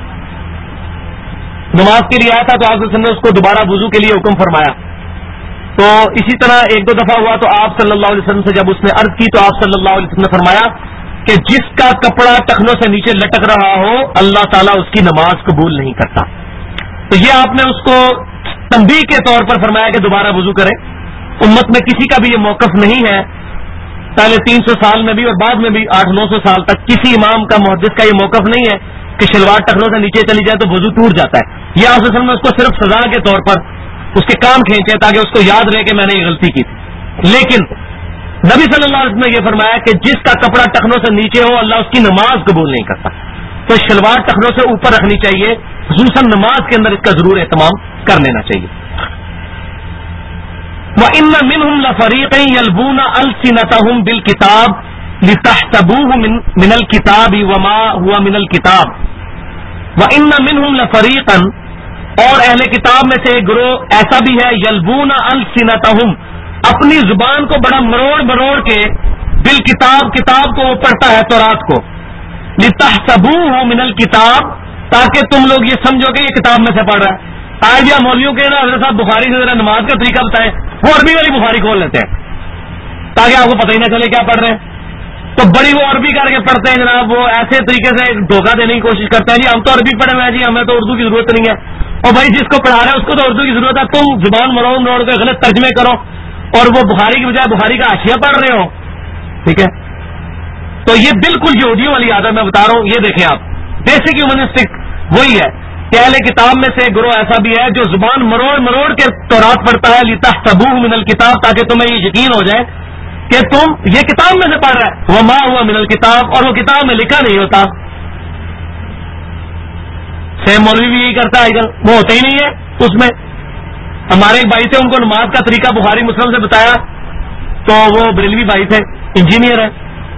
نماز کے لیے آیا تھا تو آپ صلی اللہ علیہ وسلم نے اس کو دوبارہ وضو کے لیے حکم فرمایا. تو اسی طرح 1-2 دفعہ ہوا تو آپ صلی اللہ علیہ وسلم سے جب اس نے عرض کی تو آپ صلی اللہ علیہ وسلم نے فرمایا کہ جس کا کپڑا ٹخنوں سے نیچے لٹک رہا ہو اللہ تعالیٰ اس کی نماز قبول نہیں کرتا. تو یہ آپ نے اس کو تنبیہ کے طور پر فرمایا کہ دوبارہ وضو کرے. امت میں کسی کا بھی یہ موقف نہیں ہے، پہلے 300 سال میں بھی اور بعد میں بھی 800-900 سال تک کسی امام کا محدث کا یہ موقف نہیں ہے کہ شلوار ٹخنوں سے نیچے چلی جائے تو وضو ٹوٹ جاتا ہے. یہ آپ صلی اللہ علیہ وسلم نے اس کو صرف سزا کے طور پر اس کے کام کھینچے تاکہ اس کو یاد رہے کہ میں نے یہ غلطی کی تھی. لیکن نبی صلی اللہ علیہ وسلم نے یہ فرمایا کہ جس کا کپڑا ٹخنوں سے نیچے ہو اللہ اس کی نماز قبول نہیں کرتا. تو شلوار ٹخنوں سے اوپر رکھنی چاہیے، خصوصاً نماز کے اندر اس کا ضرور اہتمام کر لینا چاہیے. وَإِنَّ مِنْهُمْ لَفَرِيقًا يَلْوُونَ أَلْسِنَتَهُمْ بِالْكِتَابِ لِتَحْسَبُوهُ مِنَ الْكِتَابِ وَمَا هُوَ مِنَ الْكِتَابِ. وَإِنَّ مِنْهُمْ لَفَرِيقًا، اور اہل کتاب میں سے ایک گروہ ایسا بھی ہے، يَلْوُونَ أَلْسِنَتَهُمْ، اپنی زبان کو بڑا مروڑ کے بالکتاب، کتاب کو وہ پڑھتا ہے تورات کو، لِتَحْسَبُوهُ مِنَ الْكِتَابِ، تاکہ تم لوگ یہ سمجھو کہ یہ کتاب میں سے پڑھ رہا ہے. آج یا مولویوں کے نا حضرت صاحب بخاری سے ذرا نماز کا طریقہ بتائیں، وہ عربی والی بخاری کھول لیتے ہیں تاکہ آپ کو پتہ ہی نہ چلے کیا پڑھ رہے ہیں. تو بڑی وہ عربی کر کے پڑھتے ہیں جناب، وہ ایسے طریقے سے دھوکہ دینے کی کوشش کرتے ہیں جی ہم تو عربی پڑھے ہوئے ہیں جی ہمیں تو اردو کی ضرورت نہیں ہے. اور بھائی جس کو پڑھا رہا ہے اس کو تو اردو کی ضرورت ہے، تم زبان مروڑ کے غلط ترجمے کرو اور وہ بخاری کی بجائے بخاری کا حاشیہ پڑھ رہے ہو. ٹھیک ہے، تو یہ بالکل یہودیوں والی عادت میں بتا رہا ہوں. یہ دیکھیں آپ، بیسک ہیومنسٹک وہی ہے کہ اہل کتاب میں سے گروہ ایسا بھی ہے جو زبان مروڑ کے تورات پڑھتا ہے لتحسبوہ من الکتاب، تاکہ تمہیں یہ یقین ہو جائے کہ تم یہ کتاب میں سے پڑھ رہا ہے. وما ہوا من الکتاب، اور وہ کتاب میں لکھا نہیں ہوتا. سیم مولوی بھی یہی کرتا ہے، وہ ہوتا ہی نہیں ہے اس میں. ہمارے ایک بھائی تھے، ان کو نماز کا طریقہ بخاری مسلم سے بتایا، تو وہ بریلوی بھائی تھے، انجینئر ہے،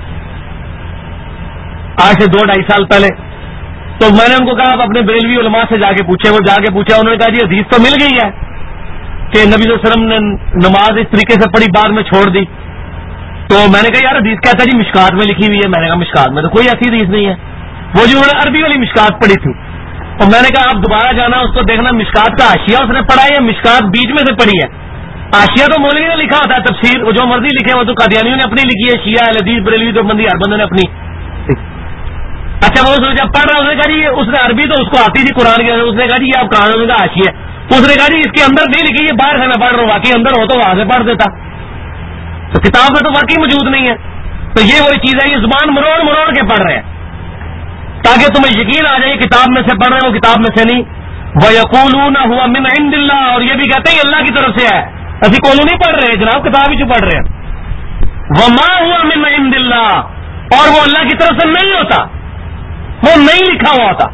آج سے 2-2.5 سال پہلے. تو میں نے ان کو کہا آپ اپنے بریلوی علماء سے جا کے پوچھے. وہ جا کے پوچھا، انہوں نے کہا جی حدیث تو مل گئی ہے کہ نبی صلی اللہ علیہ وسلم نے نماز اس طریقے سے پڑھی، بعد میں چھوڑ دی. تو میں نے کہا یار حدیث کہتا ہے جی مشکات میں لکھی ہوئی ہے. میں نے کہا مشکات میں تو کوئی ایسی حدیث نہیں ہے. وہ جو انہوں نے عربی والی مشکات پڑھی تھی، اور میں نے کہا آپ دوبارہ جانا اس کو دیکھنا مشکات کا حاشیہ اس نے پڑھا ہے یا مشکات بیچ میں سے پڑھی ہے. حاشیہ تو مولوی نے لکھا ہوتا ہے، تفسیر وہ جو مرضی لکھے، وہ تو قادیانیوں نے اپنی لکھی ہے، شیعہ اہل حدیث بریلوی دیوبندی ہر بندے نے اپنی. اچھا وہ جب پڑھ رہا، اس نے کہا جی اس نے عربی تو اس کو آتی تھی قرآن کے، اس نے کہا جی یہ آپ قرآن کا حاشیہ ہے. اس نے کہا جی اس کے اندر نہیں لکھی، یہ باہر سے میں پڑھ رہا ہوں، واقعی اندر ہو تو وہاں سے پڑھ دیتا. تو کتاب میں تو واقعی موجود نہیں ہے. تو یہ وہی چیز ہے، یہ زبان مروڑ کے پڑھ رہے ہیں تاکہ تمہیں یقین آ جائے کتاب میں سے پڑھ رہے ہو، کتاب میں سے نہیں. وَيَقُولُونَ هُوَ مِنْ عِنْدِ اللَّهِ، اور یہ بھی کہتے ہیں اللہ کی طرف سے ہے. اسی کولو نہیں پڑھ رہے جناب، کتاب ہی جو پڑھ رہے ہیں. وَمَا هُوَ مِنْ عِنْدِ اللَّهِ، اور وہ اللہ کی طرف سے نہیں ہوتا، وہ نہیں لکھا ہوا ہوتا.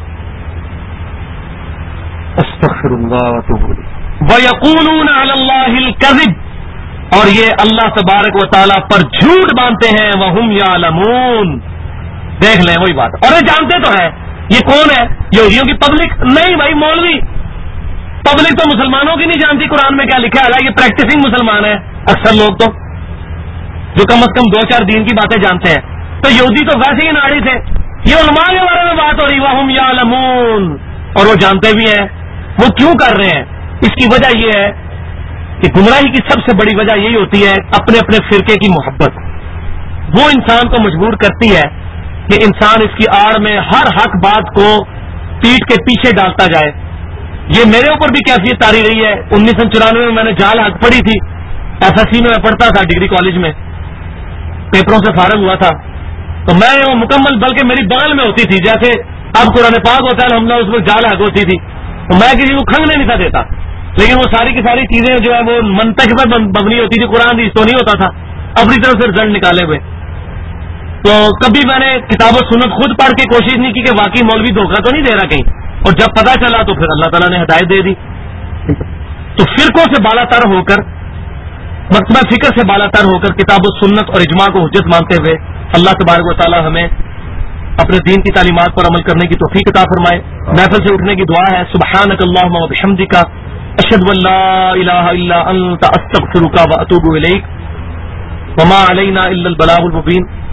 استغفر اللہ واتوب الیہ. وَيَقُولُونَ عَلَى اللَّهِ الْكَذِبَ، اور یہ اللہ تبارک و تعالیٰ پر جھوٹ باندھتے ہیں. وَهُمْ يَعْلَمُونَ، دیکھ لیں وہی بات. اور یہ جانتے تو ہیں. یہ کون ہے؟ یہودیوں کی پبلک نہیں بھائی، مولوی. پبلک تو مسلمانوں کی نہیں جانتی قرآن میں کیا لکھا ہے. یہ پریکٹسنگ مسلمان ہیں اکثر لوگ، تو جو کم از کم 2-4 دین کی باتیں جانتے ہیں. تو یہودی تو ویسے ہی ناڑی تھے. یہ علماء کے بارے میں بات ہو رہی. وَهُمْ يَعْلَمُونَ، اور وہ جانتے بھی ہیں. وہ کیوں کر رہے ہیں؟ اس کی وجہ یہ ہے کہ گمراہی کی سب سے بڑی وجہ یہی ہوتی ہے اپنے اپنے فرقے کی محبت. وہ انسان کو مجبور کرتی ہے کہ انسان اس کی آڑ میں ہر حق بات کو پیٹ کے پیچھے ڈالتا جائے. یہ میرے اوپر بھی کیفیت تاری رہی ہے. 1994 میں نے جال حق پڑھی تھی، SSC میں پڑھتا تھا ڈگری کالج میں، پیپروں سے فارغ ہوا تھا. تو میں وہ مکمل، بلکہ میری بغل میں ہوتی تھی، جیسے اب قرآن پاک ہوتا ہے الحمدللہ، اس میں جال حق ہوتی تھی. تو میں کسی کو کھنگنے نہیں تھا دیتا، لیکن وہ ساری کی ساری چیزیں جو ہے وہ منطق پر مبنی ہوتی تھی، قرآن حدیث تو نہیں ہوتا تھا. اپنی طرف سے رزلٹ نکالے ہوئے. تو کبھی میں نے کتاب و سنت خود پڑھ کے کوشش نہیں کی کہ واقعی مولوی دھوکہ تو نہیں دے رہا کہیں. اور جب پتہ چلا تو پھر اللہ تعالیٰ نے ہدایت دے دی. تو فرقوں سے بالا تر ہو کر، مکتبہ فکر سے بالا تر ہو کر، کتاب و سنت اور اجماع کو حجت مانتے ہوئے اللہ تبارک و تعالیٰ ہمیں اپنے دین کی تعلیمات پر عمل کرنے کی توفیق عطا فرمائے. محفل سے اٹھنے کی دعا ہے. سبحانک اللہم و بحمدک، اشہد ان لا الہ الا انت، استغفرک و اتوب الیک. وما علینا الا البلاغ المبین.